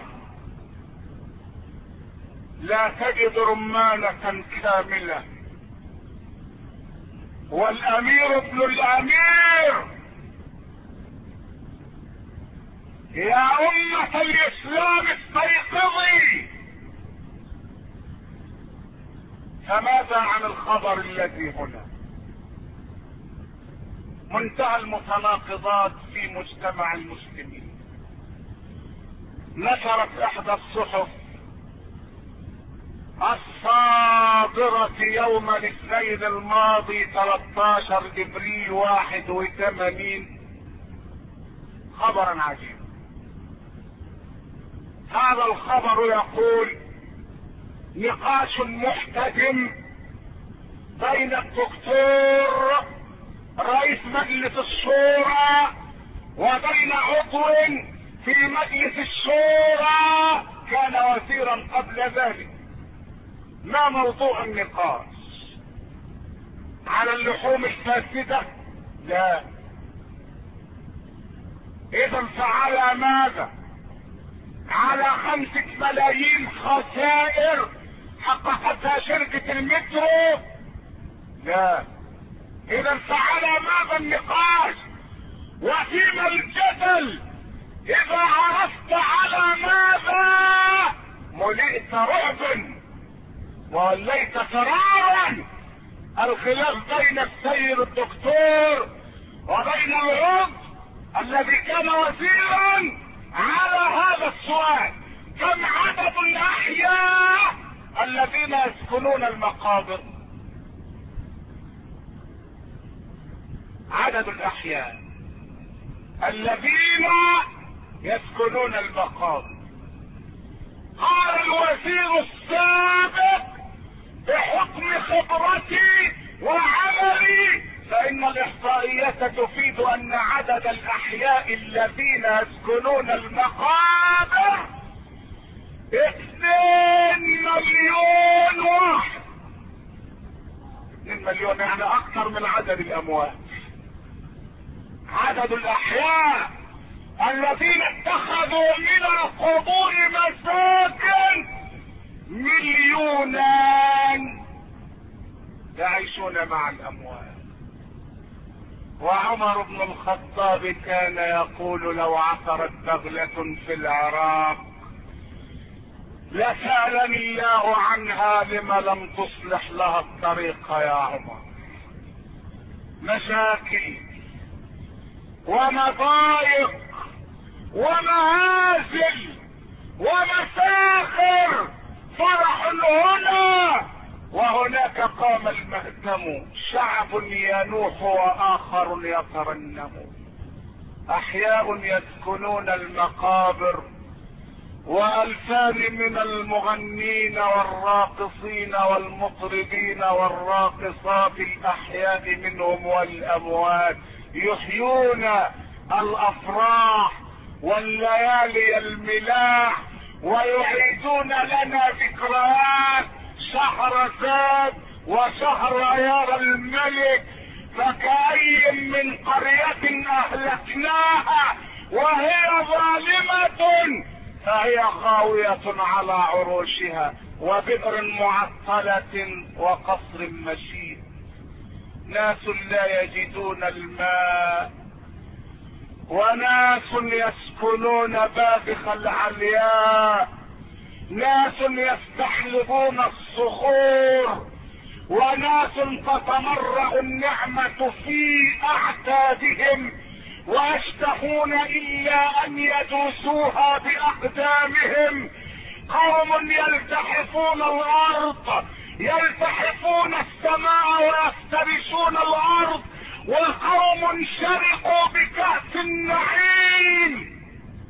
لا تجد رمانة كاملة، والامير ابن الامير يا امة الاسلام استيقظي. فماذا عن الخبر الذي هنا؟ منتهى المتناقضات في مجتمع المسلمين. نشرت احدى الصحف الصادرة يوم الاثنين الماضي 13 ابريل 81 خبرا عجيبا. هذا الخبر يقول نقاش محتدم بين الدكتور رئيس مجلس الشورى وبين عضو في مجلس الشورى كان وزيرا قبل ذلك. ما موضوع النقاش؟ على اللحوم الفاسدة؟ لا. اذا فعلى ماذا؟ على 5 ملايين خسائر حققتها شركة المترو؟ لا. اذا فعلى ماذا النقاش؟ وفيما الجدل؟ اذا عرفت على ماذا ملئت رعبا ووليت فرارا. الخلاف بين السيد الدكتور وبين العضو الذي كان وزيرا على هذا السؤال: كم عدد الاحياء الذين يسكنون المقابر؟ عدد الاحياء الذين يسكنون المقابر. قال الوزير السابق: بحكم خبرتي وعملي فإن الإحصائيات تفيد أن عدد الأحياء الذين يسكنون المقابر 2 مليون واحد. 2 مليون يعني أكثر من عدد الأموات. عدد الأحياء الذين اتخذوا من القبور مساكن 2 مليون يعيشون مع الأموات. وعمر بن الخطاب كان يقول: لو عثرت بغلة في العراق لسألني الله عنها لما لم تصلح لها الطريق يا عمر. مشاكل ومضايق ومهازل ومساخر، فرح هنا وهناك قام المهتم، شعب ينوح واخر يترنم. احياء يسكنون المقابر وألفان من المغنين والراقصين والمطربين والراقصات الأحياء منهم والأموات يحيون الأفراح والليالي الملاح ويعيدون لنا ذكريات شهرزاد وشهر ايار الملك. فكأي من قرية اهلكناها وهي ظالمة فهي خاوية على عروشها وبئر معطلة وقصر مشيد. ناس لا يجدون الماء وناس يسكنون بابخ العلياء، ناس يستحلبون الصخور، وناس تتمرغ النعمة في اعتادهم ويشتهون الا ان يدوسوها باقدامهم. قوم يلتحفون الارض، يلتحفون السماء ويفترشون الارض، وقوم شرقوا بكأس النعيم،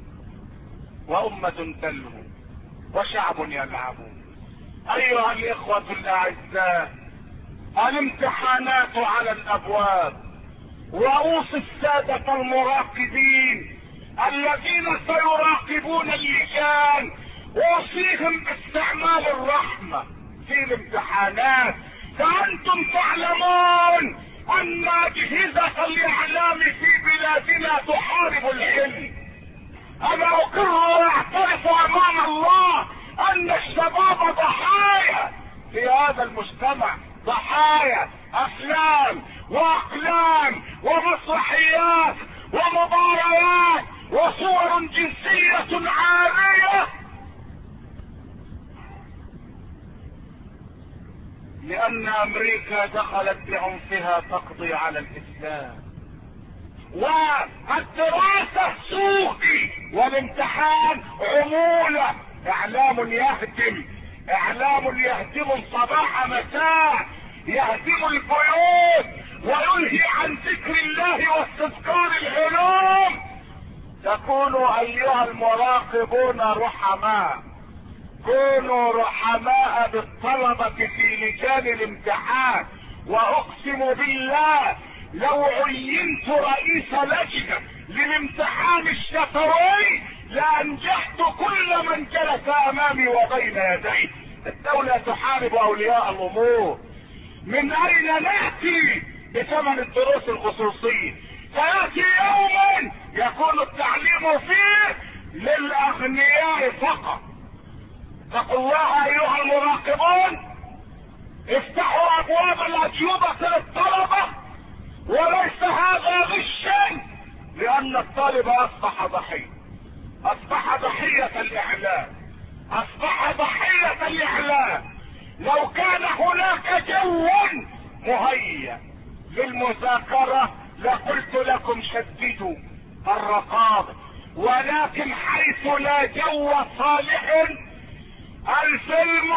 وأمة تلهو وشعب يلعبون. أيها الإخوة الأعزاء، الامتحانات على الأبواب، وأوصي السادة المراقبين الذين سيراقبون اللجان، أوصيهم باستعمال الرحمة في الامتحانات. فأنتم تعلمون ان اجهزة الاعلام في بلادنا تحارب العلم. انا اقر واعترف امام الله ان الشباب ضحايا في هذا المجتمع، ضحايا افلام واقلام ومسرحيات ومباريات وصور جنسية عارية، لان امريكا دخلت بعنفها تقضي على الاسلام. والدراسة سوقي والامتحان عمولة. اعلام يهدم، اعلام يهدم صباح مساء، يهدم البيوت وينهي عن ذكر الله واستذكار العلوم. تكونوا ايها المراقبون رحماء، كونوا رحماء بالطلبة في لجان الامتحان. واقسم بالله لو عينت رئيس لجنة للامتحان الشفوي لانجحت كل من جلس امامي وبين يدي. الدولة تحارب اولياء الامور. من اين نأتي بثمن الدروس الخصوصية؟ سيأتي يوم يكون التعليم فيه للاغنياء فقط. اتقوا الله ايها المراقبون، افتحوا ابواب الاجوبة للطلبة، وليس هذا غشا، لان الطالب اصبح ضحية، اصبح ضحية الاعلام، اصبح ضحية الاعلام. لو كان هناك جو مهيأ للمذاكرة لقلت لكم شددوا الرقابة، ولكن حيث لا جو صالح، الفيلم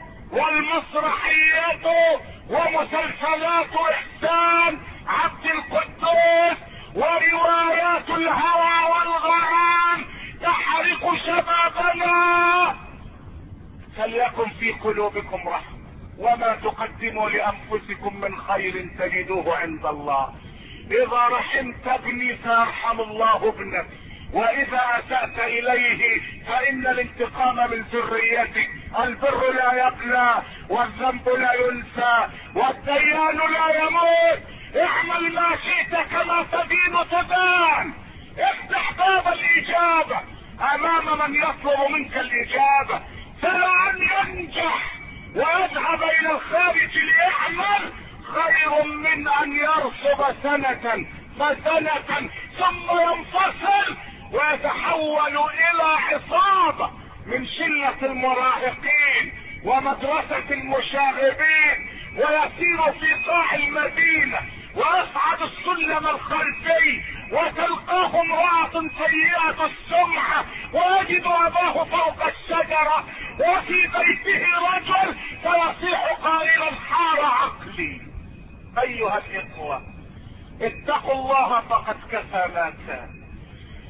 والمسرحيات ومسلسلات احسان عبد القدوس وروايات الهوى والغرام تحرق شبابنا. فليكن في قلوبكم رحمة، وما تقدموا لانفسكم من خير تجدوه عند الله. اذا رحمت ابني سيرحم الله ابنك، واذا اسأت اليه فان الانتقام من ذريتك. البر لا يبلى والذنب لا ينسى والديان لا يموت. اعمل ما شئت كما تدين تدان. افتح باب الاجابة امام من يطلب منك الاجابة. فلان ينجح ويذهب الى الخارج ليعمل خير من ان يرسب سنة فسنة ثم ينفصل ويتحول الى عصابة من شلة المراهقين ومدرسة المشاغبين، ويسير في قاع المدينة ويصعد السلم الخلفي وتلقاه امرأة سيئة السمعة ويجد اباه فوق الشجرة وفي بيته رجل فيصيح قائلا حار عقلي. ايها الاخوة اتقوا الله فقد كفى ما كان.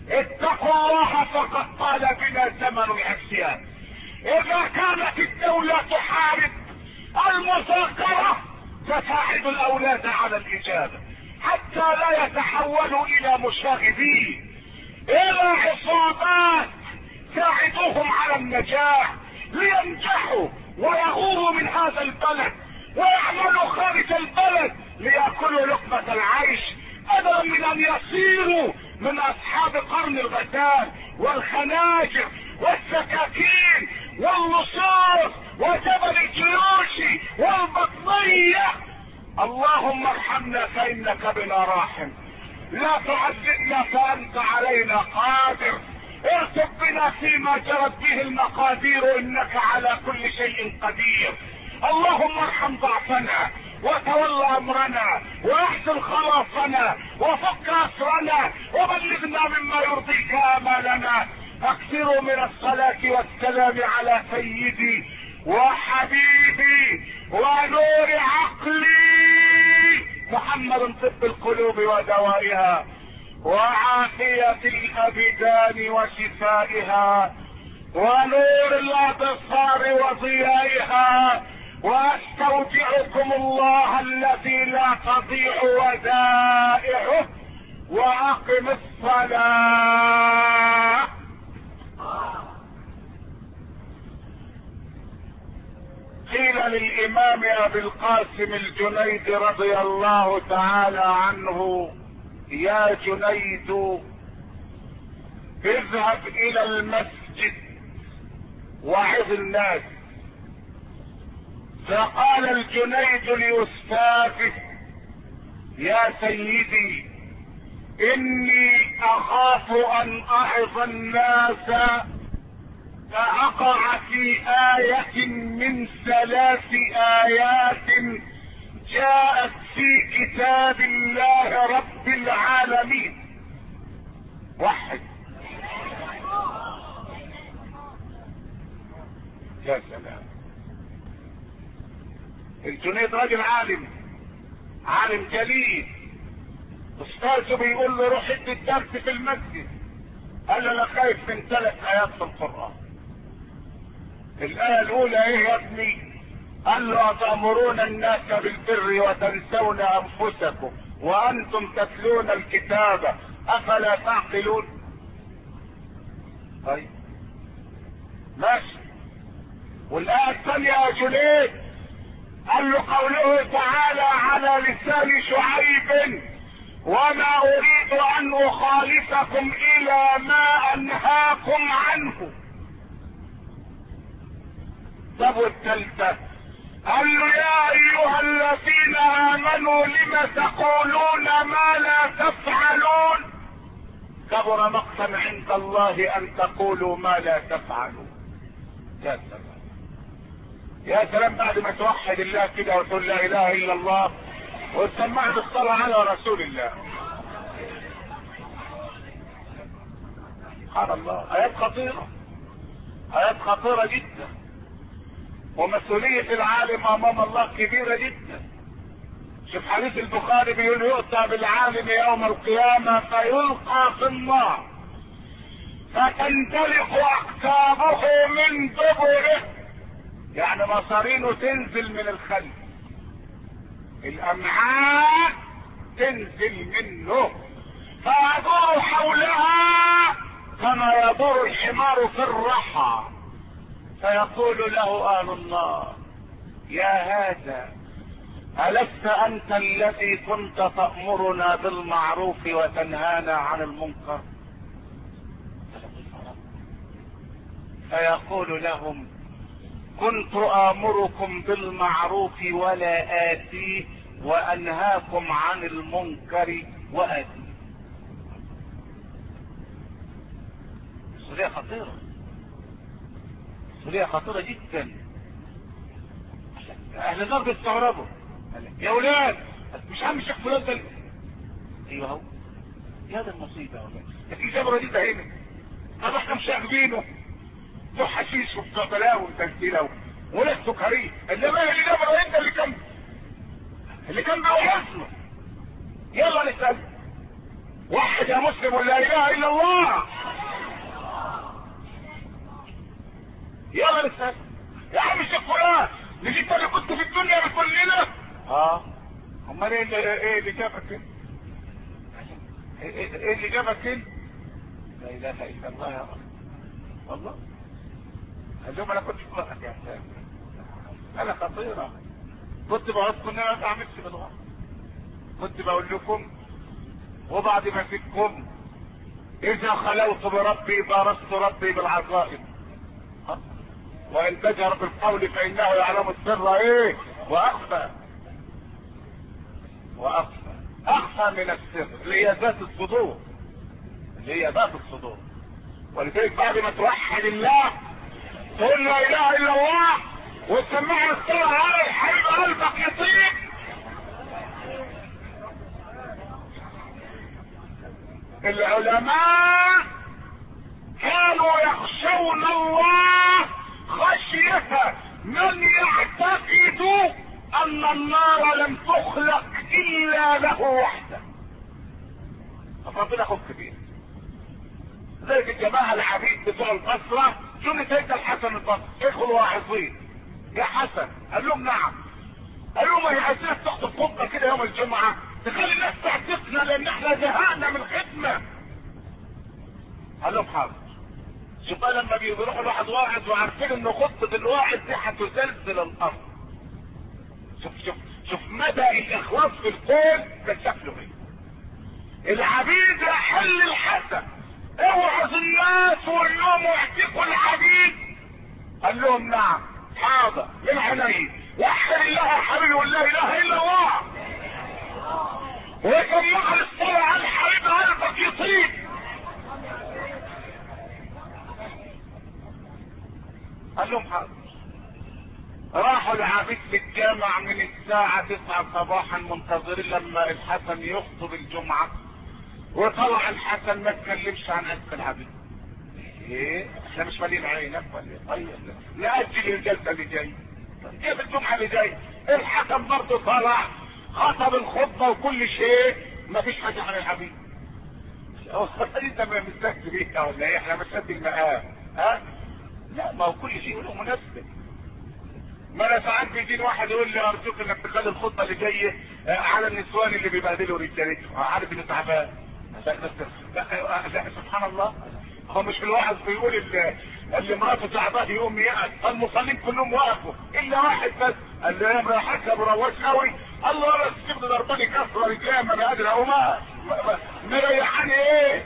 اتقوا الله فقد طال بنا زمن العصيان. اذا كانت الدولة تحارب المذاكرة تساعد الاولاد على الاجابة حتى لا يتحولوا الى مشاغبين، الى عصابات ساعدوهم على النجاح لينجحوا ويغوروا من هذا البلد ويعملوا خارج البلد ليأكلوا لقمة العيش، بدلا من ان يصيروا من اصحاب قرن الغزال والخناجر والسكاكين واللصوص وجبل الجيوش والبطنية. اللهم ارحمنا فانك بنا راحم، لا تعذبنا فانت علينا قادر، ارتب بنا فيما جرت به المقادير انك على كل شيء قدير. اللهم ارحم ضعفنا وتولى امرنا واحسن خلاصنا وفك اسرنا وبلغنا مما يرضيك امالنا. اكثروا من الصلاة والسلام على سيدي وحبيبي ونور عقلي محمد طب القلوب ودوائها وعافية الابدان وشفائها ونور الابصار وضيائها. واستودعكم الله الذي لا تضيع ودائعه واقم الصلاة. قيل للامام ابي القاسم الجنيد رضي الله تعالى عنه: يا جنيد اذهب الى المسجد وعظ الناس. فقال الجنيد لاستاذه: يا سيدي اني اخاف ان اعظ الناس فاقع في آية من 3 آيات جاءت في كتاب الله رب العالمين. وحد. يا سلام. الجنيد راجل عالم جليل، استاذه بيقول له روح ادي الدرس في المسجد. قال له انا خايف من 3 آيات في القرآن. الآية الأولى ايه يا ابني؟ قال له: أتأمرون الناس بالبر وتنسون أنفسكم وأنتم تتلون الكتاب أفلا تعقلون؟ طيب ماشي. والآية الثانية يا جنيد قال له قوله تعالى على لسان شعيب: وما أريد أن أخالفكم إلى ما أنهاكم عنه. طب والثالثة قال له: يا ايها الذين امنوا لم تقولون ما لا تفعلون، كبر مقتا عند الله ان تقولوا ما لا تفعلون. يا سلام يا سلام. بعد ما توحد الله كده وتقول لا اله الا الله وتسمع بالصلاة على رسول الله. سبحان الله. ايات خطيرة، ايات خطيرة جدا. ومسؤولية العالم امام الله كبيرة جدا. شوف حديث البخاري بيقول: يؤتى بالعالم يوم القيامة فيلقى في النار فتنطلق اقتابه من دبره، يعني مصارينه تنزل من الخلف، الامعاء تنزل منه، فيدور حولها كما يدور الحمار في الرحى، فيقول له اهل النار: يا هذا ألست أنت الذي كنت تأمرنا بالمعروف وتنهانا عن المنكر؟ فيقول لهم: كنت آمركم بالمعروف ولا آتيه وأنهاكم عن المنكر وآتيه. مسؤولية خطيرة، مسؤولية خطيرة جدا. اهل النار بيستغربوا: يا ولاد مش عم الشيخ فلان ده؟ ايوه هو. يا ده المصيبه يا ولاد، ده في جبره دي هنا. طب احنا مش عاجبينه، له حشيش وبلاوي وتسجيله ولا سكريه، انما اللي جبره انت اللي كان بيوحشنا. يلا نسال. وحد يا مسلم ولا اله الا الله. يلا لسه يا عم الشيخ فلان، مش انت اللي كنت في الدنيا بتقول لنا؟ امال ايه اللي جابك كده؟ ايه اللي جابك كده؟ لا اله الا الله يا رب. والله اليوم انا كنت في وقت يا سلام، انا خطيره. كنت بقولكم ان انا ما بعملش بالغلط، كنت بقول لكم وبعد ما فيكم اذا خلوت بربي بارست ربي بالعظائم، وان بجر بالقول فانه يعلم السر ايه واخفى. اخفى من السر اللي هي ذات الصدور، ولذلك بعد ما توحد الله تقول لا اله الا الله وتسمعنا الصلاة على الحبيب قلبك يطيب. العلماء كانوا يخشون الله خشية من يعتقد ان النار لم تخلق الا له وحده. ربنا خف بيه. ذلك الجماعة العبيد بتوع البصرة شنو سيد الحسن البصري ادخلوا واعظين يا حسن، قال لهم نعم. قال لهم هي عايزين تخطب خطبة كده يوم الجمعة تخلي الناس تعتقنا لان احنا زهقنا من الخدمة. قال لهم حاضر. شوف بقى لما بيروحوا لواحد واعظ وعارفين ان خطبة الواعظ دي هتزلزل الارض. شوف مدى الاخلاص في القول ده شكله ايه. العبيد يحل الحسن، اوعظ الناس واليوم واعتقوا العبيد. قال لهم نعم حاضر من عيني. وحد الله يا حبيبي ولا اله الا الله، وسمع الصلاة على الحبيب قلبك يطيب. قال لهم حاضر. راحوا العبيد في الجامع من الساعة 9 صباحا منتظرين لما الحسن يخطب الجمعة، وطلع الحسن ما تكلمش عن اسف العبيد. ايه احنا مش مالين عينك ولا ايه؟ طيب نأجل الجلسة اللي جاي، جيب الجمعة اللي جاي. الحسن برضه طلع خطب الخطبة وكل شيء، ما فيش حاجة عن العبيد. انت ما مستكت بيها ولا ايه؟ احنا مش قد المقام. لا ما هو كل شيء له مناسبة. ما انا ساعات بيجي واحد يقول لي ارجوك انك تخلي الخطبة اللي جايه على النسوان اللي بيبهدلوا رجالتهم، عارف انه تعبان. لا سبحان الله، هو مش في الواحد بيقول اللي مراته تعبان يقوم يقعد، المصلين كلهم وقفوا الا واحد بس قال له يا امرأة حاجة برواش قوي. الله انا سيبني ضرباني كسرة رجليها ما انا قادر اقوم مريحاني ايه.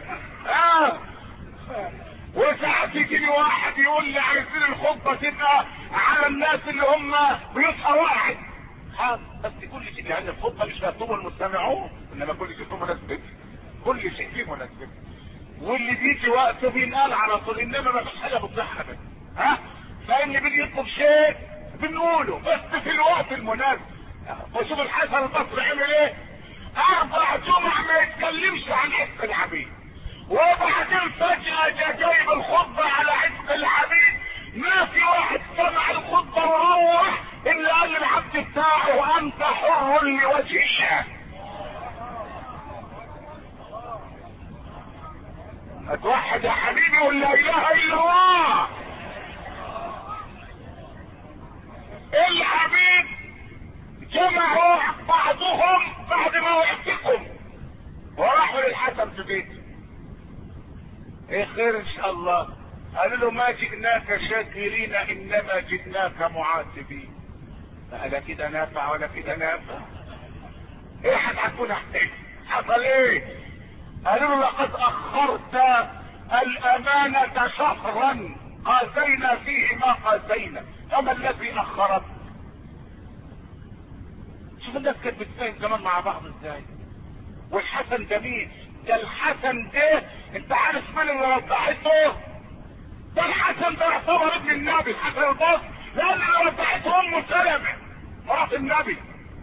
وساعات يجيني واحد يقول لي عايزين الخطبة تبقى على الناس اللي هم بيصحى واحد. بس كل شيء لان الخطبة مش مكتوب المستمعون، انما كل شيء فيه مناسبته، كل شيء فيه مناسبته، واللي بيجي وقته بينقال على طول، انما ما فيش حاجه بتضحك ابدا. فاللي بيجي يطلب شيء بنقوله بس في الوقت المناسب. وشوف الحسن البصري عمل ايه؟ 4 جمع ما يتكلمش عن عتق العبيد، وبعدين فجأة جايب الخطبة على عتق العبيد. ما في واحد سمع الخطبة وروح الا قال للعبد بتاعه انت حر لوجه الله. اتوحد يا حبيبي ولا اله الا الله. العبيد جمعوا بعضهم بعد ما وعدتكم وراحوا للحسن في بيته. ايه خير ان شاء الله؟ قالوا له ما جئناك شاكرين انما جئناك معاتبين. لا كده نافع ولا كده نافع. ايه هتكون حصل ايه؟ قالوا له لقد اخرت الامانة شهرا قاسينا فيه ما قاسينا، فما الذي اخرت؟ شوف الناس كانت بتتفاهم زمان مع بعض ازاي. والحسن جميل، ده الحسن ده انت عارف مين اللي رضعته؟ ده الحسن ده يعتبر ابن النبي الحسن البصري، لان اللي رضعته امه سلمة مرات النبي.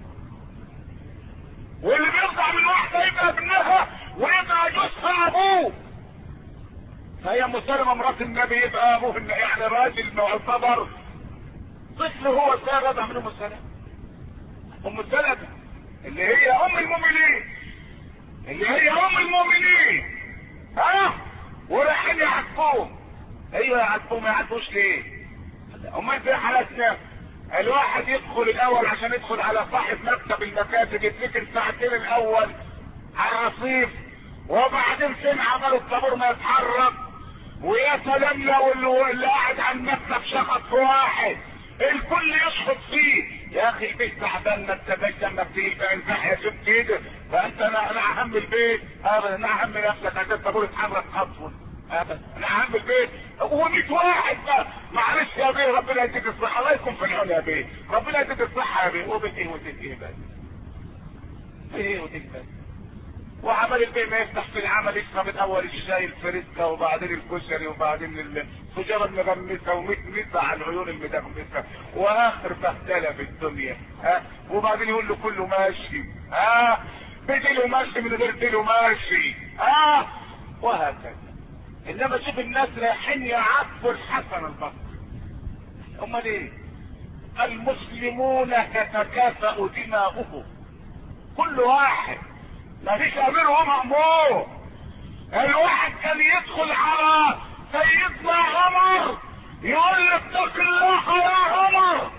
واللي بيرضع من واحدة يبقى ابنها ويبقى جوزها ابوه. فهي مسلمة مرات النبي يبقى ابوه يعني راجل معتبر طفل هو رضع من ام سلمة. ام سلمة اللي هي ام المؤمنين. اللي هي ام المؤمنين، ها، ورايحين يعاتبوهم. ايوه يعاتبوهم، ما يعاتبوش ليه؟ امال في حالتنا الواحد يدخل الاول عشان يدخل على صاحب مكتب المكاتب، يتذكر ساعتين الاول على الرصيف، وبعدين سمع عملوا الطابور ما يتحرك، ويا سلام لو اللي قاعد على المكتب شخط في واحد الكل يشخط فيه. يا اخي البيت تعبان، ما انتبهش لما بتيجي انزح يا شوف كده، فانت انا اهم البيت ابدا، انا اهم نفسك عشان الطابور يتحرك خطوه ابدا، انا اهم البيت. و100 واحد بقى، معلش يا بيه ربنا يديك الصحه، الله يكون في العون يا بيه، ربنا يديك الصحه يا بيه. وبيت ايه وبيت ايه بس؟ ايه وبيت بس؟ وعمل البيت ما يفتح في العمل يشرب الاول الشاي الفريسكا، وبعدين الكشري، وبعدين الفجاره المغمسه، ومتمسه على العيون المدغمسه، واخر بهدله في الدنيا، ها. وبعدين يقول له كله ماشي، ها، بديله ماشي من غير ديله ماشي، ها، وهكذا. انما شوف الناس رايحين يعاتبوا الحسن البصري. امال ايه؟ المسلمون تتكافأ دماؤهم، كل واحد، ما فيش امير ومأمور. الواحد كان يدخل على سيدنا عمر يقول له اتق الله يا عمر.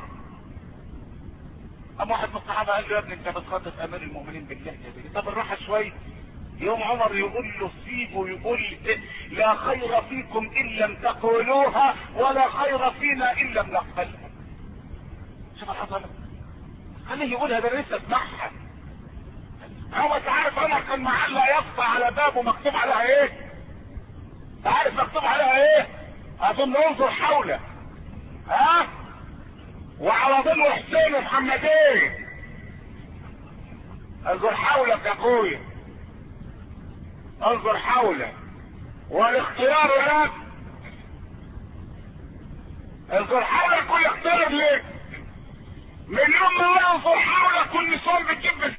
اما واحد من الصحابه قال له يا ابني انت بتخاطب امير المؤمنين بالله يا، طب بالراحه شويه. يوم عمر يقول له سيبه، يقول لا خير فيكم ان لم تقولوها، ولا خير فينا ان لم نقبلها. شوف الحصل، خليه يقولها، ده لسه اسمعها. هو انت عارف عمر كان معلق يافطة على بابه مكتوب عليها ايه؟ عارف مكتوب عليها ايه؟ اظن انظر حوله، ها؟ وعلى ظل حسين ومحمدين، انظر حولك يا اخويا، انظر حولك، والاختيار لك، انظر حولك والاختيار لك. من يوم ما انظر حولك كل صوم بتجيب